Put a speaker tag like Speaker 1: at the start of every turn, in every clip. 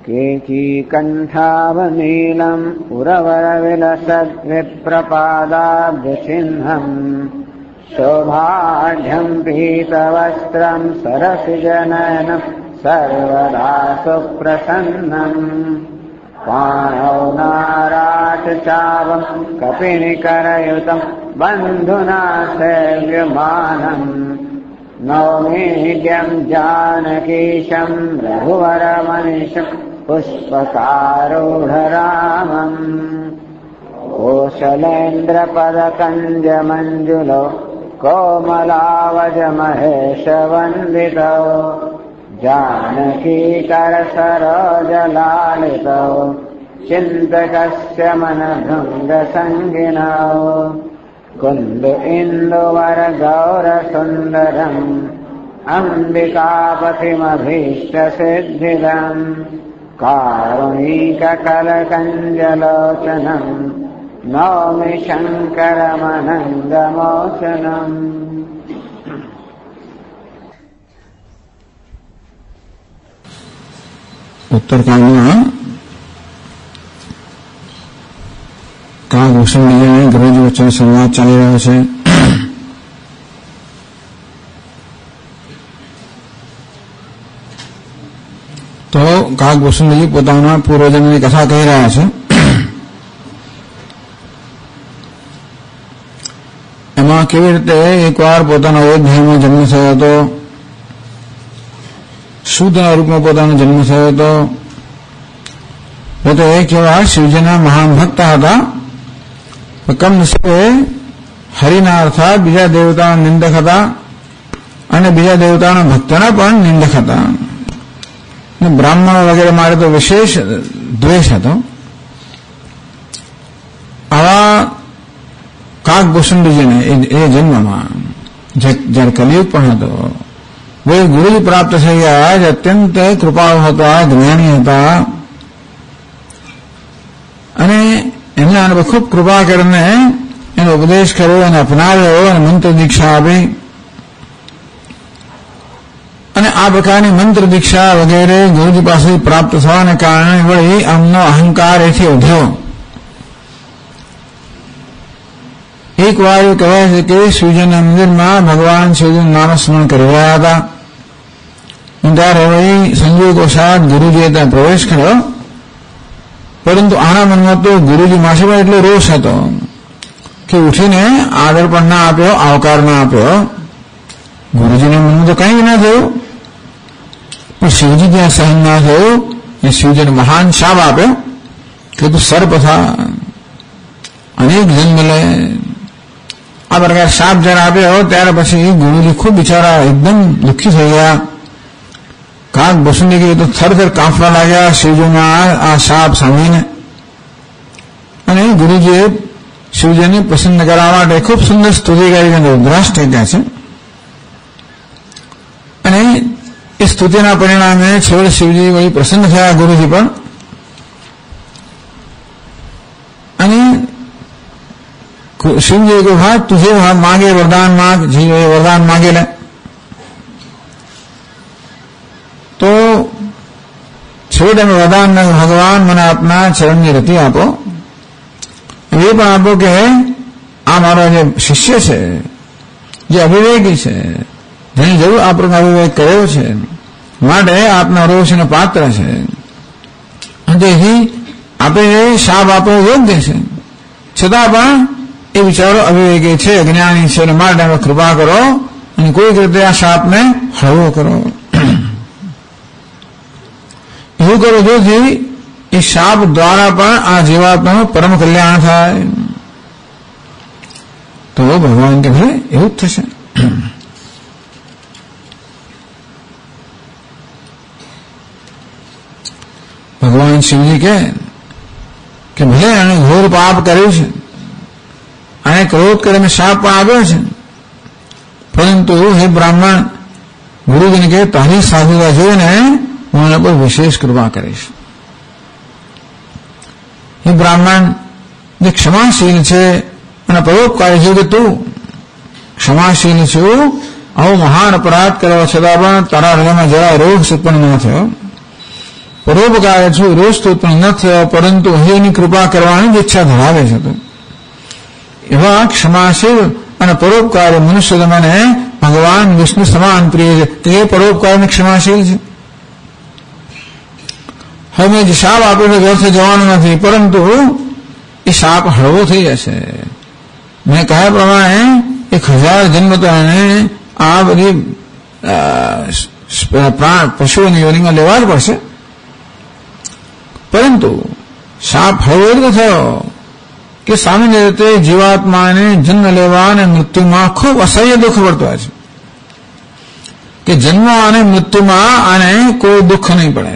Speaker 1: केचिकण्ठावनीलम् उरवरविलसद्विप्रपादाब्जचिह्नम् शोभाढ्यम् पीतवस्त्रम् सरसिजनयनम् सर्वदा सुप्रसन्नम् पाणौ नाराचचावम् कपिनिकरयुतम् बन्धुना सेव्यमानम् नौमीड्यम् जानकीशम् रघुवरमनिशम् पुष्पकारूढरामम् कोशलेन्द्रपदकञ्जमञ्जुलो कोमलावजमहेशवन्दितौ जानकीकरसरोजलालितौ चिन्तकस्य मनभृङ्गसङ्गिनौ कुन्द इन्दुवरगौरसुन्दरम् अम्बिकापतिमभीष्टसिद्धिदम् कारुणीककलकञ्जलोचनम् नौमि शङ्करमनङ्गमोचनम्।
Speaker 2: उत्तरकांडમાં કાગભૂષણ અને ગુરુજી વચ્ચે સંવાદ ચાલી રહ્યો છે. તો કાગભૂષણજી પોતાના પૂર્વજન્મની કથા કહી રહ્યા છે. એમાં કેવી રીતે એકવાર પોતાના અયોધ્યામાં જન્મ થયો હતો, શુદ્ધના રૂપમાં પોતાનો જન્મ થયો હતો. તો એક એવા શિવજીના મહાન ભક્ત હતા. કમનસીબે હરિના અર્થાત બીજા દેવતાના નિંદક હતા અને બીજા દેવતાના ભક્તના પણ નિંદક હતા. બ્રાહ્મણો વગેરે મારે તો વિશેષ દ્વેષ હતો. આવા કાગભૂષણજીને એ જન્મમાં જયારે કલિયુગ પણ હતો, वे गुरुजी प्राप्त થઈ ગયા. જ અત્યંત કૃપાળુ હતા, જ્ઞાની હતા અને એમના આને ખૂબ કૃપા કરીને એનો ઉપદેશ કર્યો અને અપનાવ્યો અને મંત્ર દીક્ષા આપી. અને આ પ્રકારની મંત્ર દીક્ષા વગેરે ગુરુજી પાસે પ્રાપ્ત થવાને કારણે વળી આમનો અહંકાર એથી વધ્યો. એક વાર એ કહેવાય છે કે શિવજીના મંદિરમાં ભગવાન શિવજીનું નામસ્મરણ કરી રહ્યા હતા. ત્યારે વળી સંજોગવશાત ગુરુજીએ ત્યાં પ્રવેશ કર્યો. પરંતુ આના મનમાં તો ગુરુજી પાસે પણ એટલો રોષ હતો કે ઉઠીને આદર પણ ના આપ્યો, આવકાર ના આપ્યો. ગુરુજીના મનમાં તો કંઈ ના થયું, પણ શિવજી ત્યાં સહન ના થયું. એ શિવજીને મહાન શાપ આપ્યો કે તું સર્પ થા, અનેક જન્મ લે. આ પ્રકાર શાપ જયારે આપ્યો ત્યારે પછી ગુરુજી ખૂબ બિચારા એકદમ દુઃખી થઈ ગયા. કાગભૂષણજી તો થરથર કાંપવા લાગ્યા શિવજીના આ શાપ સાંભળીને. અને ગુરુજીએ શિવજીને પ્રસન્ન કરવા માટે ખૂબ સુંદર સ્તુતિ કરી અને ઉદ્રાસ થઈ ગયા છે. અને એ સ્તુતિના પરિણામે છેવટે શિવજી વળી પ્રસન્ન થયા, ગુરુજી પણ. અને શિવજીએ કહ્યું, હા તુझे मांगे वरदान मांग, जी वरदान मांगे ले. તો છેવટે વરદાન ભગવાન મને આપના ચરણની રતિ આપો, એ પણ આપો કે આ મારો જે શિષ્ય છે, જે અવિવેકી છે, જેને જરૂર આ પ્રકાર અવિવેક કર્યો છે, માટે આપના રોષને પાત્ર છે. તેથી આપે શાપ આપો યોગ્ય છે, છતાં પણ એ વિચારો અવિવેકી છે, અજ્ઞાની છે, માટે અમે કૃપા કરો અને કોઈક રીતે આ શાપને હળવો કરો. એવું કરો જેથી એ શાપ દ્વારા પણ આ જીવાત્માનું પરમ કલ્યાણ થાય. તો ભગવાન કે ભલે એવું જ થશે. ભગવાન શિવજી કે ભલે આને ઘોર પાપ કર્યું છે, આને ક્રોધ કરીને શાપ પણ આવ્યો છે, પરંતુ હે બ્રાહ્મણ, ગુરુજીને કહે તારી સાધુતા જોઈને હું એના પર વિશેષ કૃપા કરીશ. એ બ્રાહ્મણ જે ક્ષમાશીલ છે અને પરોપકારી છે કે તું ક્ષમાશીલ છું, આવો મહાન અપરાધ કર્યો છતાં પણ તારા હૃદયમાં જરા રોષ ઉત્પન્ન ન થયો. પરોપકાર છું રોજ તો ઉત્પન્ન ન થયો, પરંતુ હરિની કૃપા કરવાની જ ઈચ્છા ધરાવે છે. એવા ક્ષમાશીલ અને પરોપકારી મનુષ્ય મને ભગવાન વિષ્ણુ સમાન પ્રિય છે. તે પરોપકાર અને ક્ષમાશીલ છે. હવે મેં જે શાપ આપ્યો છે વ્યર્થ જવાનું નથી, પરંતુ એ શાપ હળવો થઈ જશે. મેં કહ્યા પ્રમાણે 1000 જન્મ તો એને આ બધી પશુઓની યોનિમાં લેવા જ પડશે, પરંતુ શાપ હળવો જ થયો કે સામાન્ય રીતે જીવાત્માને જન્મ લેવા અને મૃત્યુમાં ખૂબ અસહ્ય દુઃખ પડતું હોય છે, કે જન્મ અને મૃત્યુમાં આને કોઈ દુઃખ નહીં પડે.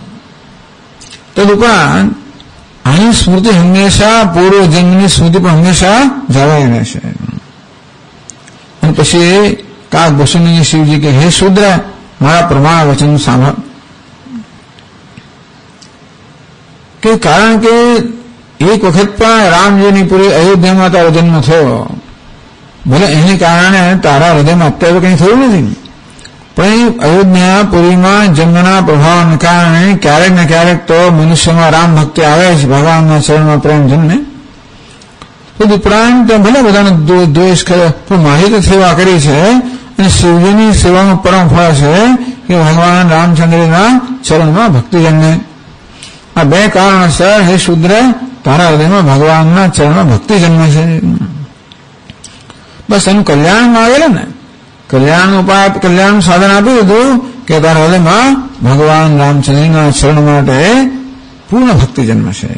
Speaker 2: તદુપરાંત આની સ્મૃતિ હંમેશા પૂર્વ જન્મની સ્મૃતિ પણ હંમેશા જળવાઈ રહેશે. અને પછી કાક ભૂષણજી શિવજી કે હે શુદ્ર, મારા પ્રમાણ વચન સાંભળ, કે કારણ કે એક વખત પણ રામજીની પૂરી અયોધ્યામાં તારો જન્મ થયો, ભલે એને કારણે તારા હૃદયમાં અત્યારે કંઈ થયું નથી, પણ અયોધ્યાપુરીમાં જન્મના પ્રભાવને કારણે ક્યારેક ને ક્યારેક તો મનુષ્યમાં રામ ભક્તિ આવે છે, ભગવાનના ચરણમાં પ્રેમ જન્મે. તદુપરાંત ભલે બધાનો દ્વેષ કર્યો, પણ મારી તો સેવા કરી છે, અને શિવજીની સેવાનું પરમ ફળ છે કે ભગવાન રામચંદ્રના ચરણમાં ભક્તિ જન્મે. આ બે કારણસર હે શુદ્ર, તારા હૃદયમાં ભગવાનના ચરણમાં ભક્તિ જન્મે છે. બસ એનું કલ્યાણ આવેલું ને, કલ્યાણ ઉપાય, કલ્યાણ સાધન આપી દીધું કે તારા હૃદયમાં ભગવાન રામચંદ્રના ચરણ માટે પૂર્ણ ભક્તિ જન્મશે.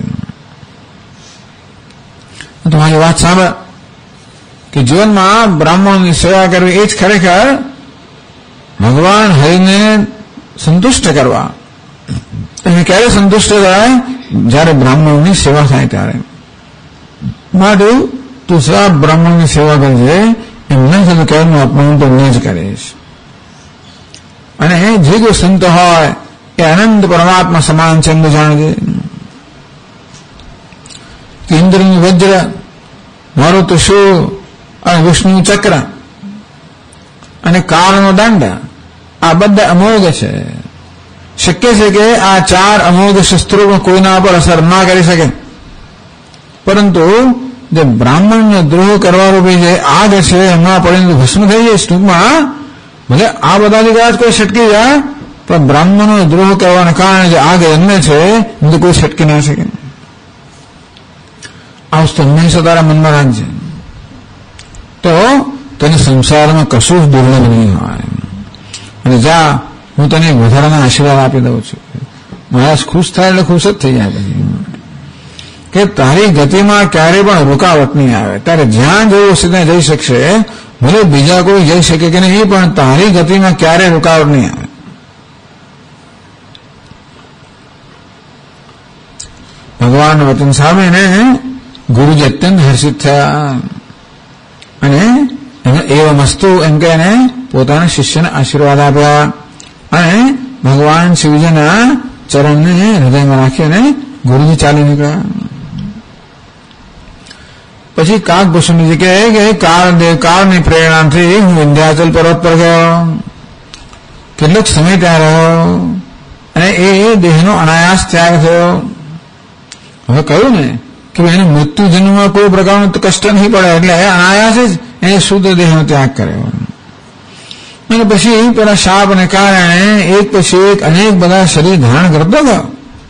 Speaker 2: તમારી વાત સાંભળ કે જીવનમાં બ્રાહ્મણોની સેવા કરવી એ જ ખરેખર ભગવાન હરિને સંતુષ્ટ કરવા. એને ક્યારે સંતુષ્ટ થાય? જયારે બ્રાહ્મણોની સેવા થાય ત્યારે. માટે તું સબ બ્રાહ્મણની સેવા કરજે, એમ નહીં થતું કે એનું અપમાન તો નહીં જ કરીશ. અને જે કોઈ સંત હોય એ અનંત પરમાત્મા સમાન છે એમ જાણજે. કે ઇન્દ્રનું વજ્ર, મારું ત્રિશૂળ અને વિષ્ણુ ચક્ર અને કાળનો દંડ, આ બધા અમોઘ છે. શક્ય છે કે આ 4 અમોઘ શસ્ત્રો કોઈના પર અસર ના કરી શકે, પરંતુ જે બ્રાહ્મણનો દ્રોહ કરવા રૂપી જે આગ છે એમાં પડીને ભસ્મ થઈ જાય. ટૂંકમાં ભલે આ બધાની વાત કોઈ છટકી જાય, પણ બ્રાહ્મણનો દ્રોહ કરવાના કારણે જે આગ જન્મે છે એ તો કોઈ છટકી ના શકે. આ વસ્તુ હંમેશા તારા મનમાં રાખજે, તો તને સંસારમાં કશું જ દુર્લભ નહીં હોય. અને જા, હું તને વધારાના આશીર્વાદ આપી દઉં છું. મહારાજ ખુશ થાય એટલે ખુશ જ થઈ જાય પછી, કે તારી ગતિમાં ક્યારેય પણ રૂકાવટ નહીં આવે. તારે જ્યાં જવું હશે ત્યાં જઈ શકશે, ભલે બીજા કોઈ જઈ શકે કે નહીં, પણ તારી ગતિમાં ક્યારેય રૂકાવટ નહીં આવે. ભગવાનના વચન સાંભળીને ગુરુજી અત્યંત હર્ષિત થયા અને એવા મસ્તુ એમ કે એને પોતાના શિષ્યને આશીર્વાદ આપ્યા અને ભગવાન શિવજીના ચરણને હૃદયમાં રાખી અને ગુરુજી ચાલી નીકળ્યા. પછી કાકભૂષણજી કહે કે કાળની પ્રેરણાથી હું વિંધ્યાચલ પર્વત પર ગયો, કેટલોક સમય ત્યાં રહ્યો અને એ દેહનો અનાયાસ ત્યાગ થયો. હવે કહ્યું ને કે એને મૃત્યુ જન્મમાં કોઈ પ્રકારનું કષ્ટ નહીં પડે, એટલે અનાયાસ જ એને શુદ્ધ દેહનો ત્યાગ કર્યો. અને પછી પેલા શાપને કારણે એક પછી એક અનેક બધા શરીર ધારણ કરતો ગયો.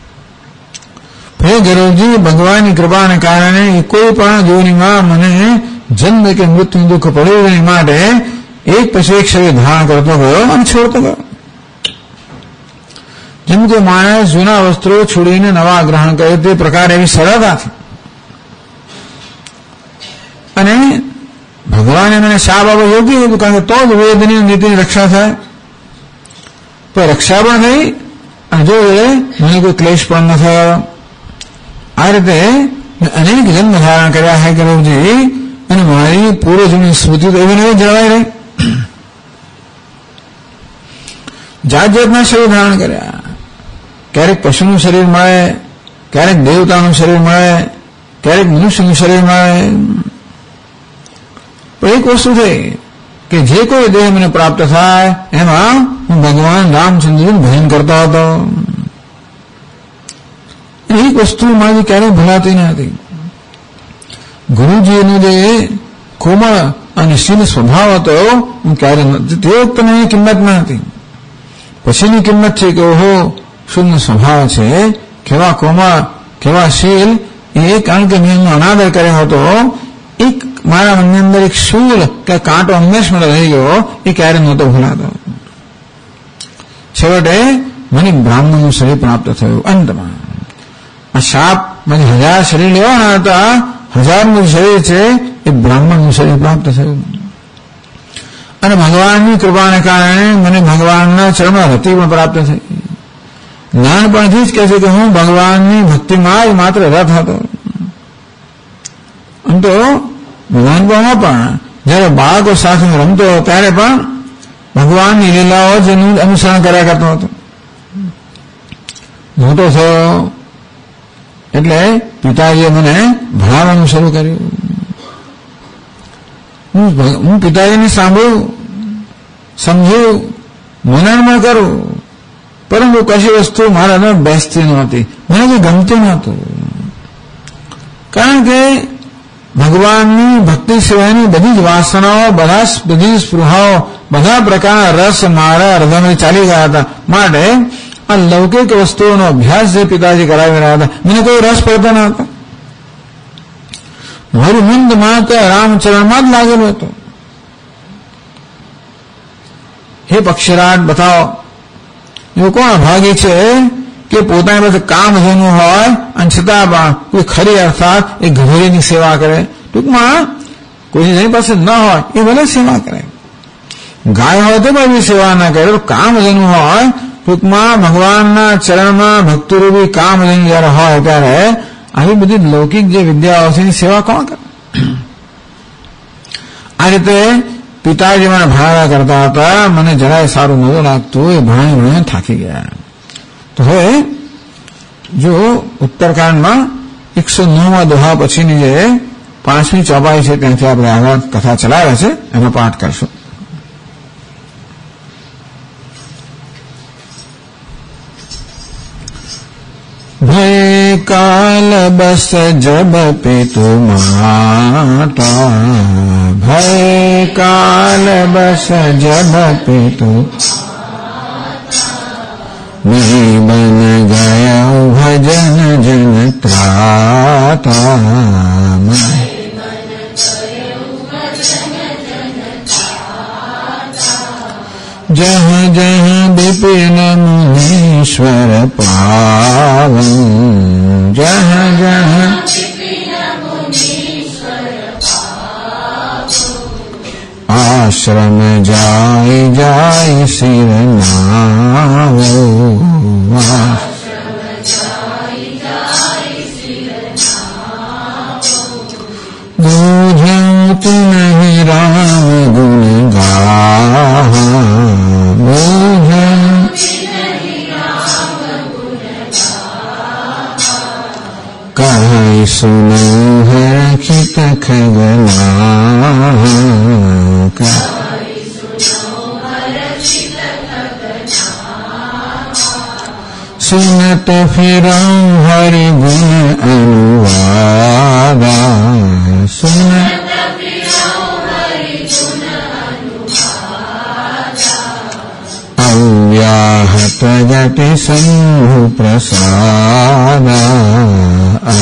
Speaker 2: હે ગરુજી, ભગવાનની કૃપાને કારણે કોઈ પણ યોનિમાં મને જન્મ કે મૃત્યુ દુઃખ પડ્યું નહીં, માટે એક પછી એક શરીર ધારણ કરતો ગયો અને છોડતો ગયો. જેમ કે માણસ જૂના વસ્ત્રો છોડીને નવા ગ્રહણ કરે તે પ્રકારે એવી સરળતાથી. અને ભગવાને મને શાપ આપવો યોગ્ય હતું, કારણ કે તો જ વેદની નીતિની રક્ષા થાય. તો રક્ષા પણ થઈ અને જો મને કોઈ ક્લેશ પણ ન થયો. આ રીતે અનેક જન્મ ધારણ કર્યા હે ગરુજી, અને મારી પૂર્વજની સ્મૃતિ તો એવી નહીં જળવાઈ રહી. જાત જાતના શરીર ધારણ કર્યા. ક્યારેક પશુનું શરીર મળે, ક્યારેક દેવતાનું શરીર મળે, ક્યારેક મનુષ્યનું શરીર મળે. પણ એક વસ્તુ થઈ કે જે કોઈ દેહ મને પ્રાપ્ત થાય એમાં હું ભગવાન રામચંદ્રનું ભજન કરતો હતો. એક વસ્તુ મારી ક્યારેય ભૂલાતી નથી. ગુરુજીનો જે કોમળ અને શીલ સ્વભાવ હતો હું ક્યારે તે વખતે એની કિંમત ન હતી. પછીની કિંમત છે કે ઓહો શું સ્વભાવ છે, કેવા કોમળ કેવા શીલ. એ કારણ કે મેં એનો અનાદર કર્યો હતો. એક મારા મનની અંદર એક શૂલ કે કાંટો હંમેશ મને રહી ગયો, એ ક્યારે નહોતો ભૂલાતો. છેવટે મને બ્રાહ્મણનું શરીર પ્રાપ્ત થયું. અંતમાં આ શાપ મને 1000 શરીર લેવાના હતા, 1000નું શરીર છે એ બ્રાહ્મણનું શરીર પ્રાપ્ત થયું. અને ભગવાનની કૃપાને કારણે મને ભગવાનના ચરણમાં રતિ પણ પ્રાપ્ત થઈ. નાનપણથી જ કહે છે કે હું ભગવાનની ભક્તિમાં જ માત્ર રત હતો. આમ તો નાનપણમાં પણ જયારે બાળકો સાથે રમતો ત્યારે પણ ભગવાનની લીલાઓ જ એનું અનુસરણ કર્યા કરતો હતો. મોટો થયો એટલે પિતાજીએ મને ભણાવવાનું શરૂ કર્યું. હું પિતાજીને સાંભળું, સમજ્યું, મનનમાં કરું, પરંતુ કશી વસ્તુ મારા અંદર બેસતી નહોતી, મને કંઈ ગમતું નહોતું. કારણ કે ભગવાનની ભક્તિ સિવાયની બધી જ વાસનાઓ, બધી જ સ્પૃહાઓ, બધા પ્રકારના રસ મારા હૃદયમાં ચાલી ગયા હતા. માટે આ લૌકિક વસ્તુઓનો અભ્યાસ જે પિતાજી કરાવી રહ્યા હતા મને કોઈ રસ પડતો ન હતો. મારું મંદ માત્ર રામચરણમાં જ લાગેલું હતું. હે પક્ષીરાજ બતાવો, એવું કોણ અભાગી છે કે પોતાની પાસે કામ જેનું હોય અને છતાં પણ કોઈ ખરી અર્થાત એ ઘરેની સેવા કરે. ટૂંકમાં કોઈ જેની પાસે ન હોય એ ભલે સેવા કરે, ગાય હોય તો પણ એવી સેવા ના કરે. કામ જેનું હોય, ટૂંકમાં ભગવાનના ચરણમાં ભક્તિરૂપી કામ જેનું જયારે હોય ત્યારે આવી બધી લૌકિક જે વિદ્યાઓ છે એની સેવા કોણ કરે? આ રીતે પિતાજી મને ભણાવ્યા કરતા હતા. મને જરાય સારું નહોતું લાગતું. એ ભણાવી થાકી ગયા. તો હવે જો ઉત્તરકાંડમાં 109 દોહા પછીની જે 5મી ચોપાઈ છે ત્યાંથી આપણે આગળ કથા ચલાવે છે એનો પાઠ કરશું. ભય કાલ બસ જબ પિતુ માતા, ભય કાલ બસ જબ પિતુ નહીં બન ગયા ભજન જન ત્રાતા. જહ જહ વિપિન મુનીશ્વર પાવન, જહ જહ આશ્રમ જાય જાય શિર નાવો. બુઝત નહીં રામ ગુણ ગાહા, કહી સુનું હરખિત ખગના, સુનત ફિરં હરિ ગુણ અનુવાદા, સુનત અવ્યાહત જટિ શંભુ પ્રસાદા.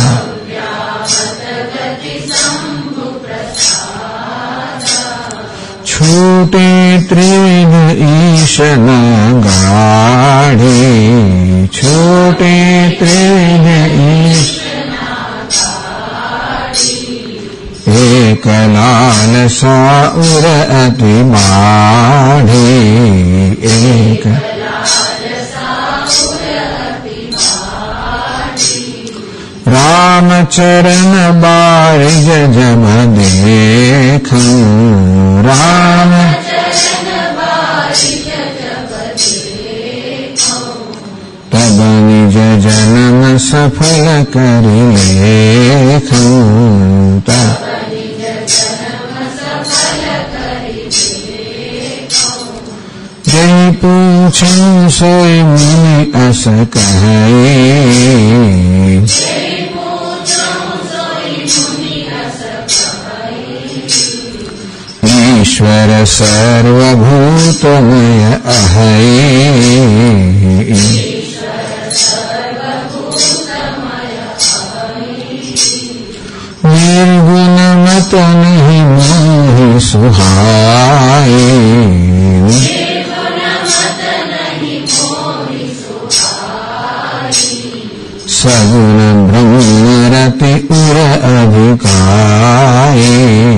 Speaker 2: છૂટે ત્રિવિધ ઈશના ગાઢે, છૂટે ત્રિવિધ ઈશ એક લાલ સાઉર અતિ બાઢે, એક રામચરણ બારિજ જબ દેખું, રામ તબ નિજ જન્મ સફલ કરી લેખું. જય પૂછું સોય મુનિ અસ કહે, ईश्वर सर्वभूतमय अहै निर्गुण मत नहीं मोहि सुहाए सगुण ब्रह्मरति उर अधिकाये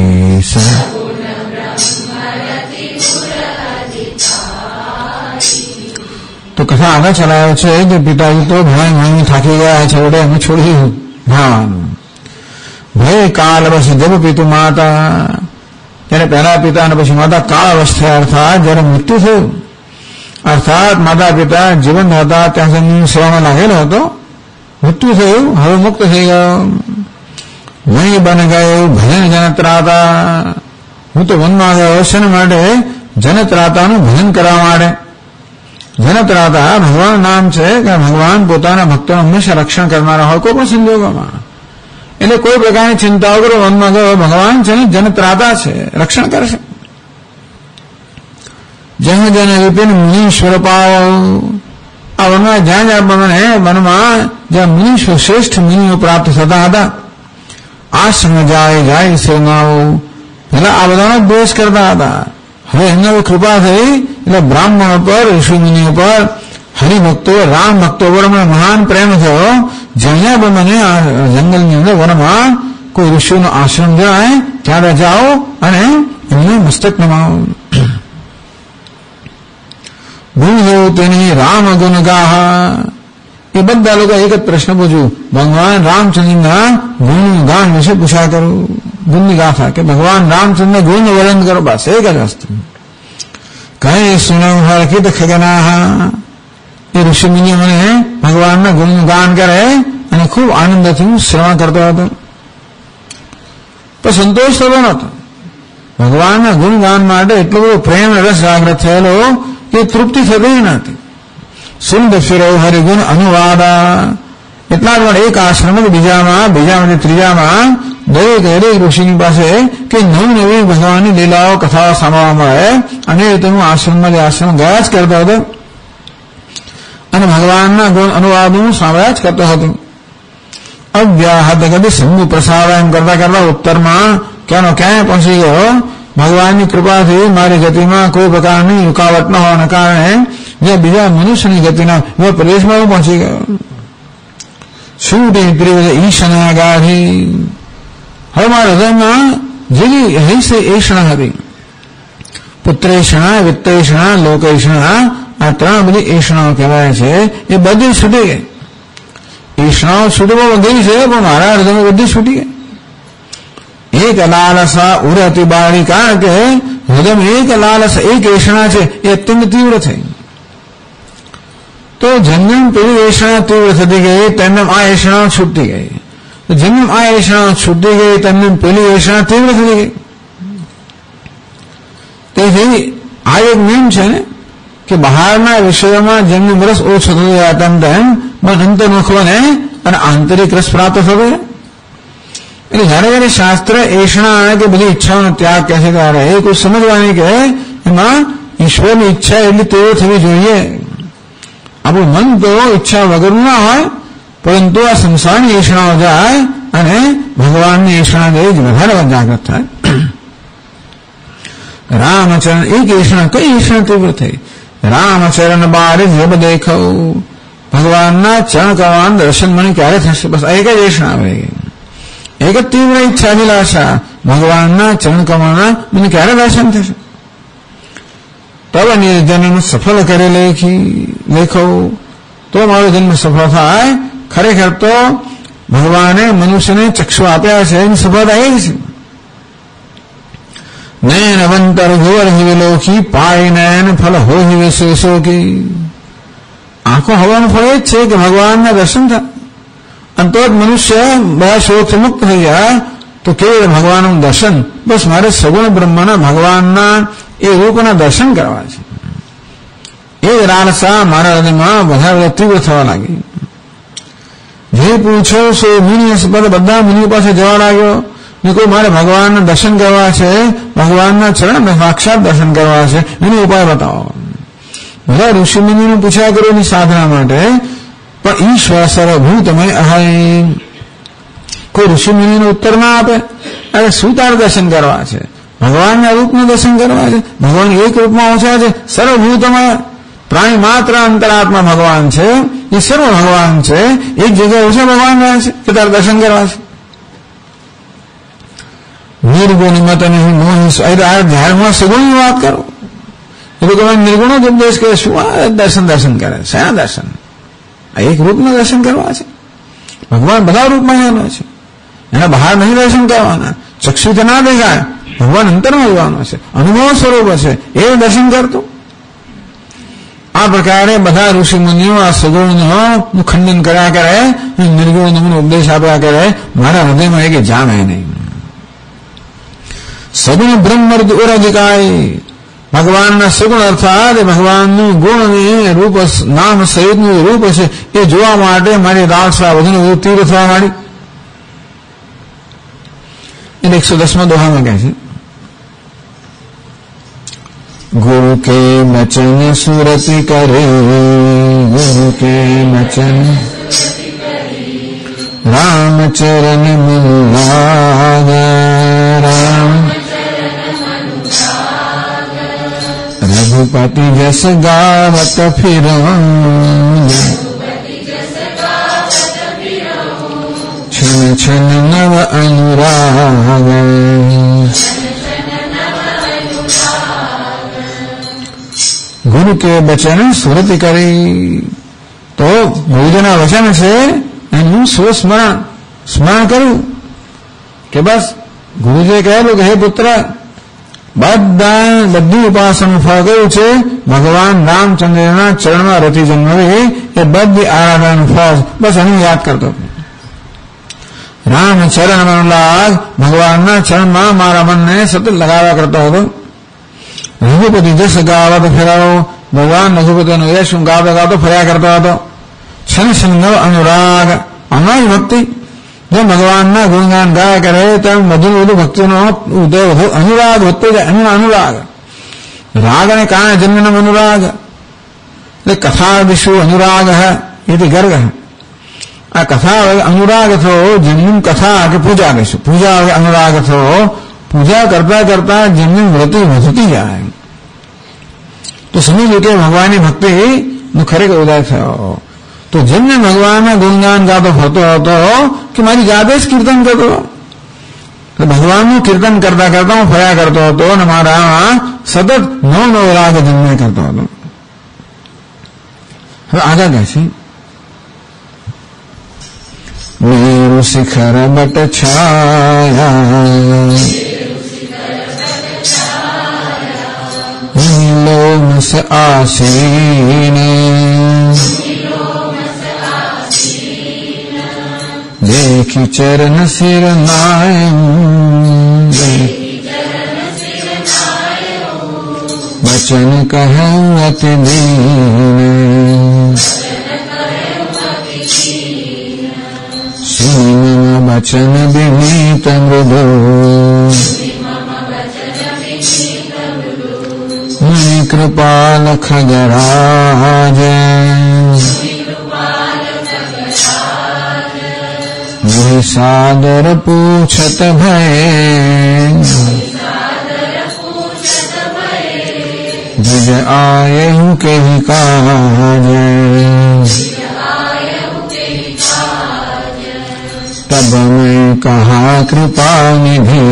Speaker 2: तो कथा आगे चलायो छे कि पिताजी तो भाई भाई थाकी गया है छोड़े हमें छोड़ी भान भय काल बस जब पितु माता त्यारे पहला पिता ने પછી માતા કાળ અવસ્થા અર્થાત જ્યારે મૃત્યુ થયું અર્થાત માતા पिता જીવન હતા ત્યાં સુધી સેવામાં લાગેલો હતો મૃત્યુ થયું હવે મુક્ત થઈ ગયો વહી બન ગયો ભજન જનત્રાતા હું તો વનમાં ગયો શેના માટે જનત્રાતાનું ભજન કરવા માટે જનત્રાતા ભગવાન નામ છે કે ભગવાન પોતાના ભક્તોનું હંમેશા રક્ષણ કરનારા હોય કોઈ પણ સંજોગોમાં એટલે કોઈ પ્રકારની ચિંતા વગર વનમાં ગયો ભગવાન છે ને જનત્રાતા છે રક્ષણ કરશે જન જન વિપિન મુનીશ્વર પાવ આ વનમાં જ્યાં જ્યાં મને વનમાં જ્યાં મુનીશ્વર શ્રેષ્ઠ મુનિઓ પ્રાપ્ત થતા હતા આશ્રમ જાય જાય સેનાઓ પેલા આ બધાનો દ્વેષ કરતા હતા હવે એમને કૃપા થઈ એટલે બ્રાહ્મણો પર ઋષિ મુનિઓ પર હરિભક્તો રામ ભક્તો પર અમને મહાન પ્રેમ થયો જ્યાં પણ મને આ જંગલની અંદર વનમાં કોઈ ઋષિનો આશ્રમ જાય ત્યાં જાઓ અને એમને મસ્તક નમાવો ગુણ જેવું તેની રામ ગુણ ગાહા એ બધા લોકો એક જ પ્રશ્ન પૂછ્યું ભગવાન રામચંદ્રના ગુણનું ગાન વિશે પૂછા કરું ગુણની ગાથા કે ભગવાન રામચંદ્ર ગુણનું વર્ણન કરો બસ એક જ વસ્તુ કહે સુનવ હરકિત ખગનાહા એ ઋષિમુનિઓ મને ભગવાનના ગુણનું ગાન કરે અને ખૂબ આનંદથી શ્રવણ કરતો હતો પણ સંતોષ થતો નહોતો ભગવાનના ગુણગાન માટે એટલો બધો પ્રેમ રસ જાગ્રત થયેલો કે તૃપ્તિ થતી નથી સુંદર ફિરો હરિગુણ અનુવાદા એટલા જ એક આશ્રમ બીજામાંથી ત્રીજામાં દરેક ઋષિની પાસે કે નવી ભગવાનની લીલાઓ કથાઓ સાંભળવા મળે અને એ તો હું આશ્રમમાં આશ્રમ ગયા જ કરતો હતો અને ભગવાનના ગુણ અનુવાદનું સાંભળ્યા જ કરતો હતો અવ્યાહત કદી સંગુ પ્રસાદ એમ કરતા કરતા ઉત્તરમાં ક્યાંનો ક્યાંય પહોંચી ગયો ભગવાનની કૃપાથી મારી ગતિમાં કોઈ પ્રકારની રૂકાવટ ન હોવાના કારણે જે બીજા મનુષ્યની ગતિના એવા પ્રદેશમાં હું પહોંચી ગયો શું ઈશના ગાઢી હવે મારા હૃદયમાં જેવી હૈસે એષણા હતી પુત્રેષણા વિત્તેષણા લોકેષણા આ ત્રણ બધી એષણાઓ કહેવાય છે એ બધી છૂટી ગઈ એષણાઓ છૂટવા ગઈ છે પણ મારા હૃદયમાં બધી છૂટી ગઈ એક લાલસા ઉરતી બાળી કારણ કે હૃદયમાં એક લાલસા એક એષણા છે એ અત્યંત તીવ્ર થઈ તો જેમ જેમ પેલી એષણા તીવ્ર થતી ગઈ તેમ આ એષણા છૂટતી ગઈ જેમ આ એષણા છૂટી ગઈ તેમ પેલી એષણા તીવ્ર થતી ગઈ તેથી આ એક નિયમ છે ને કે બહારના વિષયોમાં જેમનું રસ ઓછો થતો જાય તેમ તેમ મન અંતર્મુખ બને અને આંતરિક રસ પ્રાપ્ત થતો જાય એટલે જયારે જયારે શાસ્ત્ર એષણા કે બધી ઈચ્છાઓનો ત્યાગ કહે છે ત્યારે એ કોઈ સમજવાની કે એમાં ઈશ્વરની ઈચ્છા એટલી તીવ્ર થવી જોઈએ આપણું મન તો ઈચ્છા વગરનું ના હોય પરંતુ આ સંસારની એષણાઓ જાય અને ભગવાનની એષણા જઈ વધારે જાગૃત થાય રામચરણ એક એષણા કઈ એષણા તીવ્ર થઈ રામચરણ બારે જબ દેખો ભગવાનના ચરણ કમળના દર્શન મને ક્યારે થશે બસ એક જ એષણા આવી ગઈ એક જ તીવ્ર ઈચ્છા અભિલાષા ભગવાનના ચરણ કમળના મને ક્યારે દર્શન થશે તબ જન્મ સફળ કરે લેખો તો મારો જન્મ સફળ થાય ખરેખર તો ભગવાને મનુષ્યને ચક્ષુ આપ્યા છે એની સફળતા એ છે નયન અવંતર ભુવર હિવિલોકી પાય નયન ફલ હો હિવે શેષોકી આંખો હવાનું ફળ એ જ છે કે ભગવાનના દર્શન થાય અને તો જ મનુષ્ય બધા શોકથી મુક્ત થઈ જાય તો કેવળ ભગવાનનું દર્શન બસ મારે સગુણ બ્રહ્મના ભગવાનના એ રૂપના દર્શન કરવા છે એ લાલસા મારા હૃદયમાં વધારે તીવ્ર થવા લાગી જે પૂછો સો મુનિ બધા મુનિઓ પાસે જવા લાગ્યો ને કોઈ મારે ભગવાનના દર્શન કરવા છે ભગવાનના ચરણને સાક્ષાત દર્શન કરવા છે, એનો ઉપાય બતાવો. બધા ઋષિમુનિને પૂછ્યા કરો એની સાધના માટે, પણ ઈશ્વર સર્વભૂતમય અહય. કોઈ ઋષિમુનિનો ઉત્તર ના આપે. અરે શું તારે દર્શન કરવા છે? ભગવાનના રૂપનું દર્શન કરવા છે. ભગવાન એક રૂપમાં ઓછા છે. સર્વભૂતમય પ્રાણી માત્ર અંતરાત્મા ભગવાન છે, એ સર્વ ભગવાન છે. એક જગ્યાએ ઓછા ભગવાન રહે છે કે તારે દર્શન કરવા છે? નિર્ગુણ મત નહીં મોહિસ. ધ્યાનમાં સગુણની વાત કરો. એ તો તમે નિર્ગુણો જ ઉપદેશ કરે. શું દર્શન કરે? શા દર્શન? આ એક રૂપના દર્શન કરવા છે. ભગવાન બધા રૂપમાં રહેવાનો છે, એના બહાર નહીં દર્શન કરવાના. ચક્ષુથી ના દેખાય, ભગવાન અંતરમાં જોવાનો છે, અનુભવ સ્વરૂપ છે, એ દર્શન કરતો. આ પ્રકારે બધા ઋષિ મુનિઓ આ સગુણનું ખંડન કર્યા કરે, નિર્ગુણનો ઉપદેશ આપ્યા કરે. મારા હૃદયમાં એક જામે નહીં. સગુણ બ્રહ્મ ઓરધિકાય. ભગવાનના સગુણ અર્થાત ભગવાનનું ગુણ રૂપ નામ સહિતનું રૂપ છે એ જોવા માટે મારી રાસા વધુ તીવ્ર થવા માંડી. એને 110માં દોહામાં કહે છે, ગુરુ કે વચન સુરતિ કરે, ગુરુ કે વચન રામચરણ મુલાગ. રામ રઘુપતિ જસ ગાવત ફિરો, છન છન નવ અનુરાગ. ગુરુ કે વચન સુરતિ કરી. તો ગુરુજીના વચન છે એનું સ્મરણ કર્યું કે બસ ગુરુજીએ કહેલું કે હે પુત્ર, બધી ઉપાસનાનું ફળ કયું છે? ભગવાન રામચંદ્રના ચરણમાં રતિ જન્મવી એ બધી આરાધનાનું ફળ. બસ એનું યાદ કરતો. રામ ચરણ લાગ, ભગવાનના ચરણમાં મારા મનને સતત લગાવ્યા કરતો હતો. રઘુપતિ જસ ગાવત ફેરાવો, ભગવાન રઘુપતિનો યશ હું ગાતો ફર્યા કરતો હતો. છન છન નવ અનુરાગ, અનાજ ભક્તિ. જેમ ભગવાનના ગુણગાન ગાય કરે તેમ વધુ ભક્તિનો ઉદય અનુરાગ વધતો જાય. અનુરાગ રાગને કારણે જન્મનો અનુરાગ. એટલે કથા વિષુ અનુરાગ એથી ગર્ગ. આ કથા અનુરાગ થયો જન્મ કથા કે પૂજા કહીશું. પૂજા અનુરાગ થયો. પૂજા કરતા કરતા જન્મ વ્રતિ વધતી જાય તો સમજ્યું કે ભગવાનની ભક્તિનો ખરેખર ઉદય થયો. તો જેમને ભગવાનના ગુણગાન ગાતો ફરતો હતો કે મારી જાતે જ કીર્તન કરતો, ભગવાનનું કીર્તન કરતા કરતા હું ફર્યા કરતો હતો અને મારા સતત નવ રાગ જન્મે કરતો હતો. હવે આગળ કહે છે, મેરુ શિખર બટ છાયા, લોમસ આસીન, देखी चरण सिर नायं, वचन कहूँ अति दीन, सुनि मम वचन विनीत मृदु, मुनि कृपाल खगराज, सादर पूछत भय, जिज आये हूँ के ही काज, तब मैं कहा कृपा निधि,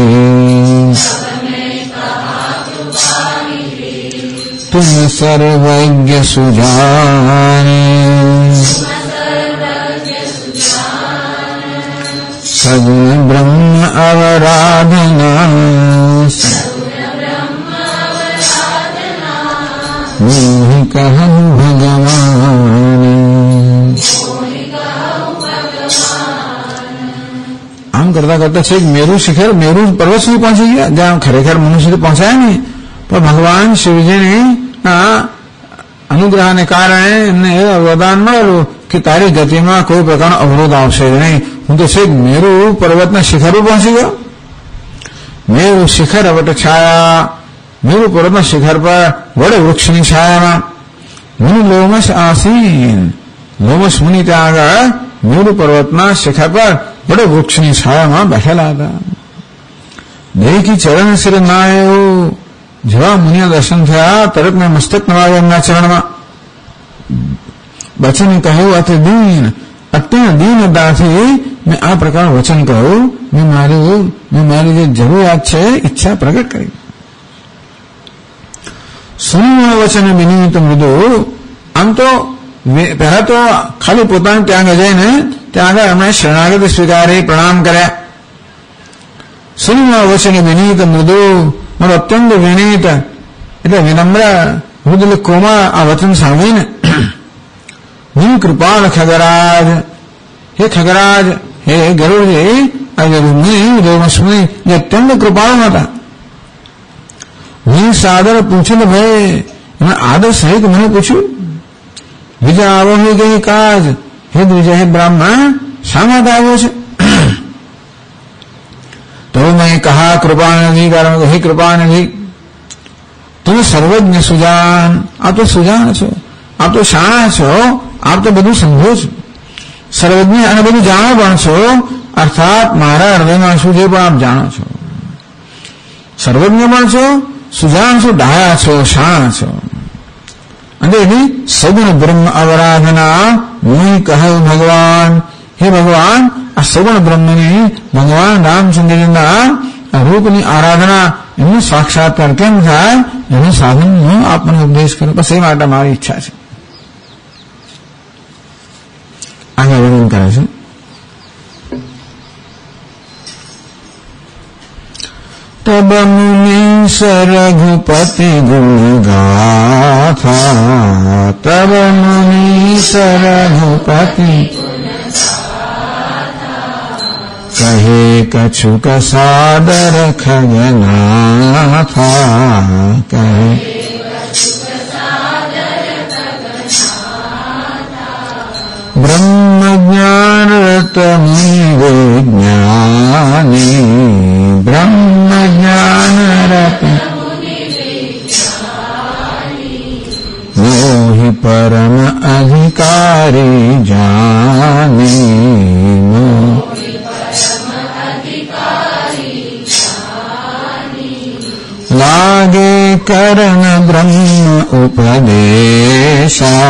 Speaker 2: तुम सर्वज्ञ सुजाने, सगुण ब्रह्म अवराधना, मोहि कहूँ भगवान. આમ કરતા કરતા છે મેરુ શિખર, મેરુ પર્વત સુધી પહોંચી ગયા, જ્યાં ખરેખર મનુષ્ય સુધી પહોંચાયા નહીં, પણ ભગવાન શિવજીની અનુગ્રહને કારણે એમને વરદાન મળેલું કે તારી ગતિમાં કોઈ પ્રકારનો અવરોધ આવશે નહીં. હું તો છેક મેરુ પર્વતના શિખર પર પહોંચી ગયો. मेरु शिखर वट छाया, मेरु पर्वत शिखर पर वड वृक्षની છાયામાં મુનિ લોમસ આસીન, લોમસ મુનિ ત્યાં આગળ મેરુ પર્વતના શિખર પર વડ વૃક્ષની છાયામાં બેઠેલા હતા. દેખી ચરણ શિર નાયો, જેવા મુનિના દર્શન થયા તરત મેં મસ્તક નવાવ્યા એમના ચરણમાં. વચન કહ્યું અતિ દીન, અત્યંત દીનતાથી મેં આ પ્રકારનું વચન કહ્યું. મેં મારી જે જરૂરિયાત છે ઈચ્છા પ્રગટ કરી. સુનિમા વચન વિનીત મૃદુ, આમ તો પહેલા તો ખાલી પોતાને ત્યાં આગળ જઈને ત્યાં આગળ એમણે શરણાગતિ સ્વીકારી, પ્રણામ કર્યા. સુનિમા વચન વિનીત મૃદુ, મારો અત્યંત વિનીત એટલે વિનમ્ર મૃદુ કોમળ આ વચન સાંભળીને હું કૃપાળ ખગરાજ, હે ખગરાજ, હે ગરુડજી, આ મુનિ જે અત્યંત કૃપાળ હતા. હું સાદર પૂછ્યું ભાઈ, એમણે આદર સહિત મને પૂછ્યું, વિજય આવો હોય ગઈ કાજ, હે દ્વિજય, હે બ્રાહ્મણ, શા માટે આવ્યો છે? તો મેં કહા કૃપાનિધિ, કારણ હે કૃપાનિધિ, તમે સર્વજ્ઞ સુજાન, આપ તો સુજાન છો, આપ તો શાણા છો, આપ તો બધું સમજો છો, સર્વજ્ઞ અને બધું જાણો પણ છો. અર્થાત મારા હૃદયમાં શું છે પણ આપ જાણો છો. સર્વજ્ઞ પણ છો, સુજાન છો, ડાયા છો, શાણા છો. અને એની સગુણ બ્રહ્મ આરાધના હું કહ્યું ભગવાન, હે ભગવાન, આ સગુણ બ્રહ્મની ભગવાન રામચંદ્રજીના રૂપની આરાધના એનું સાક્ષાત્કાર કેમ થાય એનું સાધનનો આપણને ઉપદેશ કર્યો. બસ એ માટે મારી ઈચ્છા છે. આગળ વર્ણન કરે છે. तब मुनि रघुपति गुण गाथा, तब मुनि रघुपति कहे कछुक सादर खगनाथा, कहे ब्रह्म ज्ञान रत मुनि विज्ञानी, ब्रह्म ज्ञान रत मोहि परम अधिकारी जानी, लागे करण ब्रह्म उपदेशा,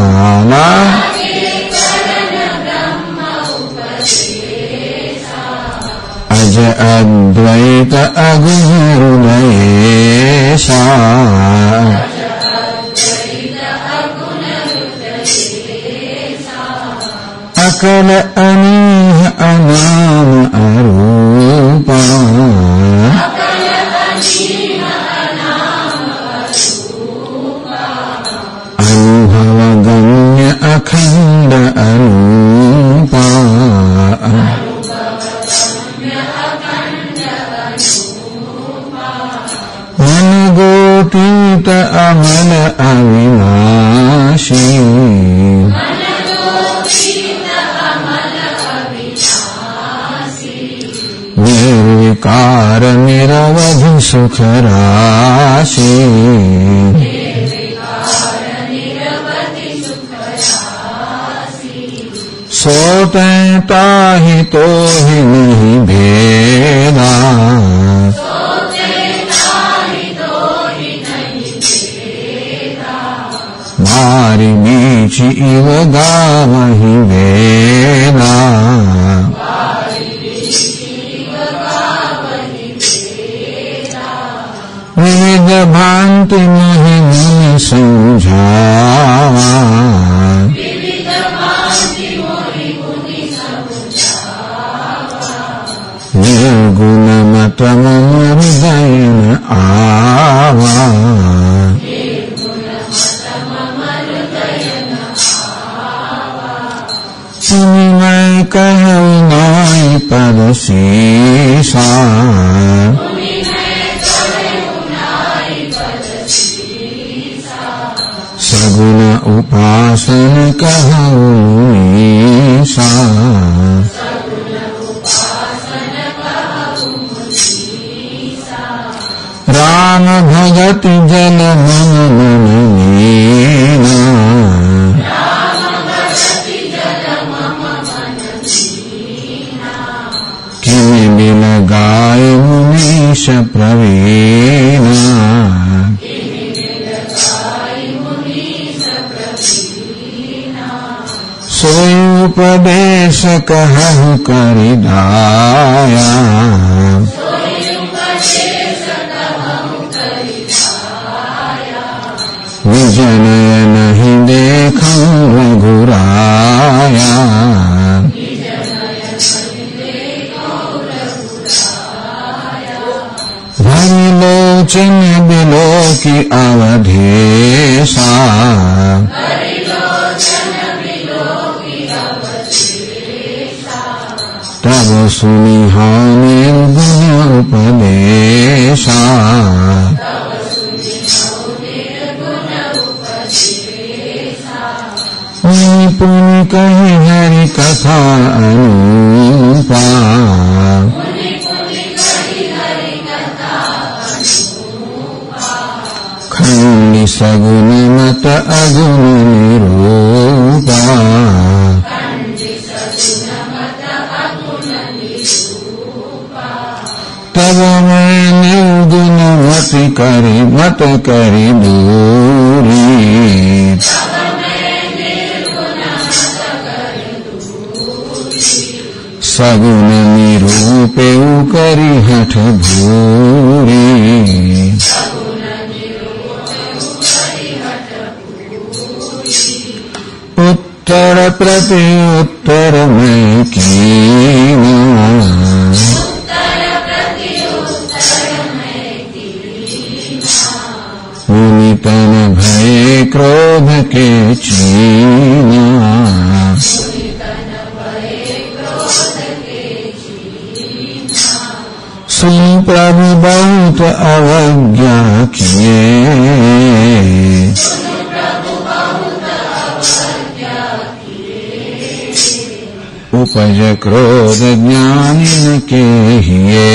Speaker 2: अज अद्वैत अगुण हृदयेशा, अकल अनीह अनाम अरूपा, अनुभव गम्य अखंड अरूपा, मन गोतीत अमल अविनाशी, निर्विकार निरवधि सुख राशि, सोते ताहि तो ही नहीं भेदा, मारी बीच इव गावहि वेदा, विविध भांति मोहि मुनि समझावा, निर्गुण मत मम हृदय न आवा, सुनि मैं कहूँ नाई पद शीशा, सगुण उपासन कहूँ ईशा, राम भगति जल मन लीना किमि बिन गाय मुनीश प्रवीणा सोई उपदेश कहु करिदाया विजनय नहीं देखूं रघुराया भरी लोचन बिलो की अवधेशा तब सुनिहा निर्गुण उपदेशा पुनि कही हरि कथा अनुपा खंडी सगुन मत अगुन निरूपा तब मैं निर्गुण मत करी दूरी सगुन निरूपे करी हठ भूरी उत्तर प्रति उत्तर में कीना मुनि तन भय क्रोध के चीना सुन प्रभु बहुत अवज्ञा किए उपज क्रोध ज्ञानी के हिए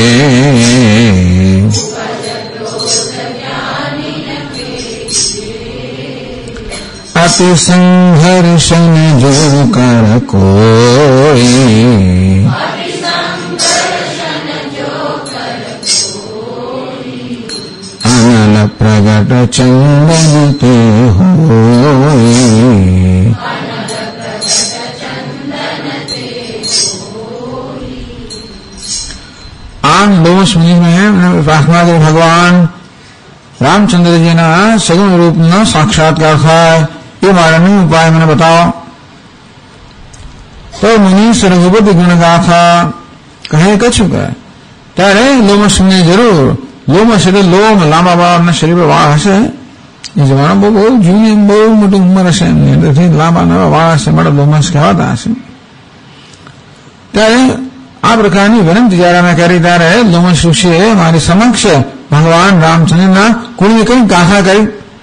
Speaker 2: अति संघर्षण जो कर कोई अनल प्रगट चंदन ते होई 8 लोमश मुनि में प्रार्थना કરી ભગવાન રામચંદ્રજીના સગુણ રૂપનો સાક્ષાત્કાર થાય એ મારાનો ઉપાય મને બતાવો. તો મુનિ રઘુપતિ ગુણગાથા કહે કછું કહે ત્યારે લોમશની જરૂર લોમશ એટલે લોમ લાંબા બાળના શરીર પર વાળ હશે એ જમાના બહુ જૂની બહુ મોટી ઉંમર હશે એમની અંદરથી લાંબા નવા વાળ હશે માટે લોમશ કહેવાતા હશે. ત્યારે આ પ્રકારની વિનંતી જયારે મેં કરી ત્યારે લોમશ ઋષિએ મારી સમક્ષ ભગવાન રામચંદ્રના કુળની કંઈક ગાથા કરી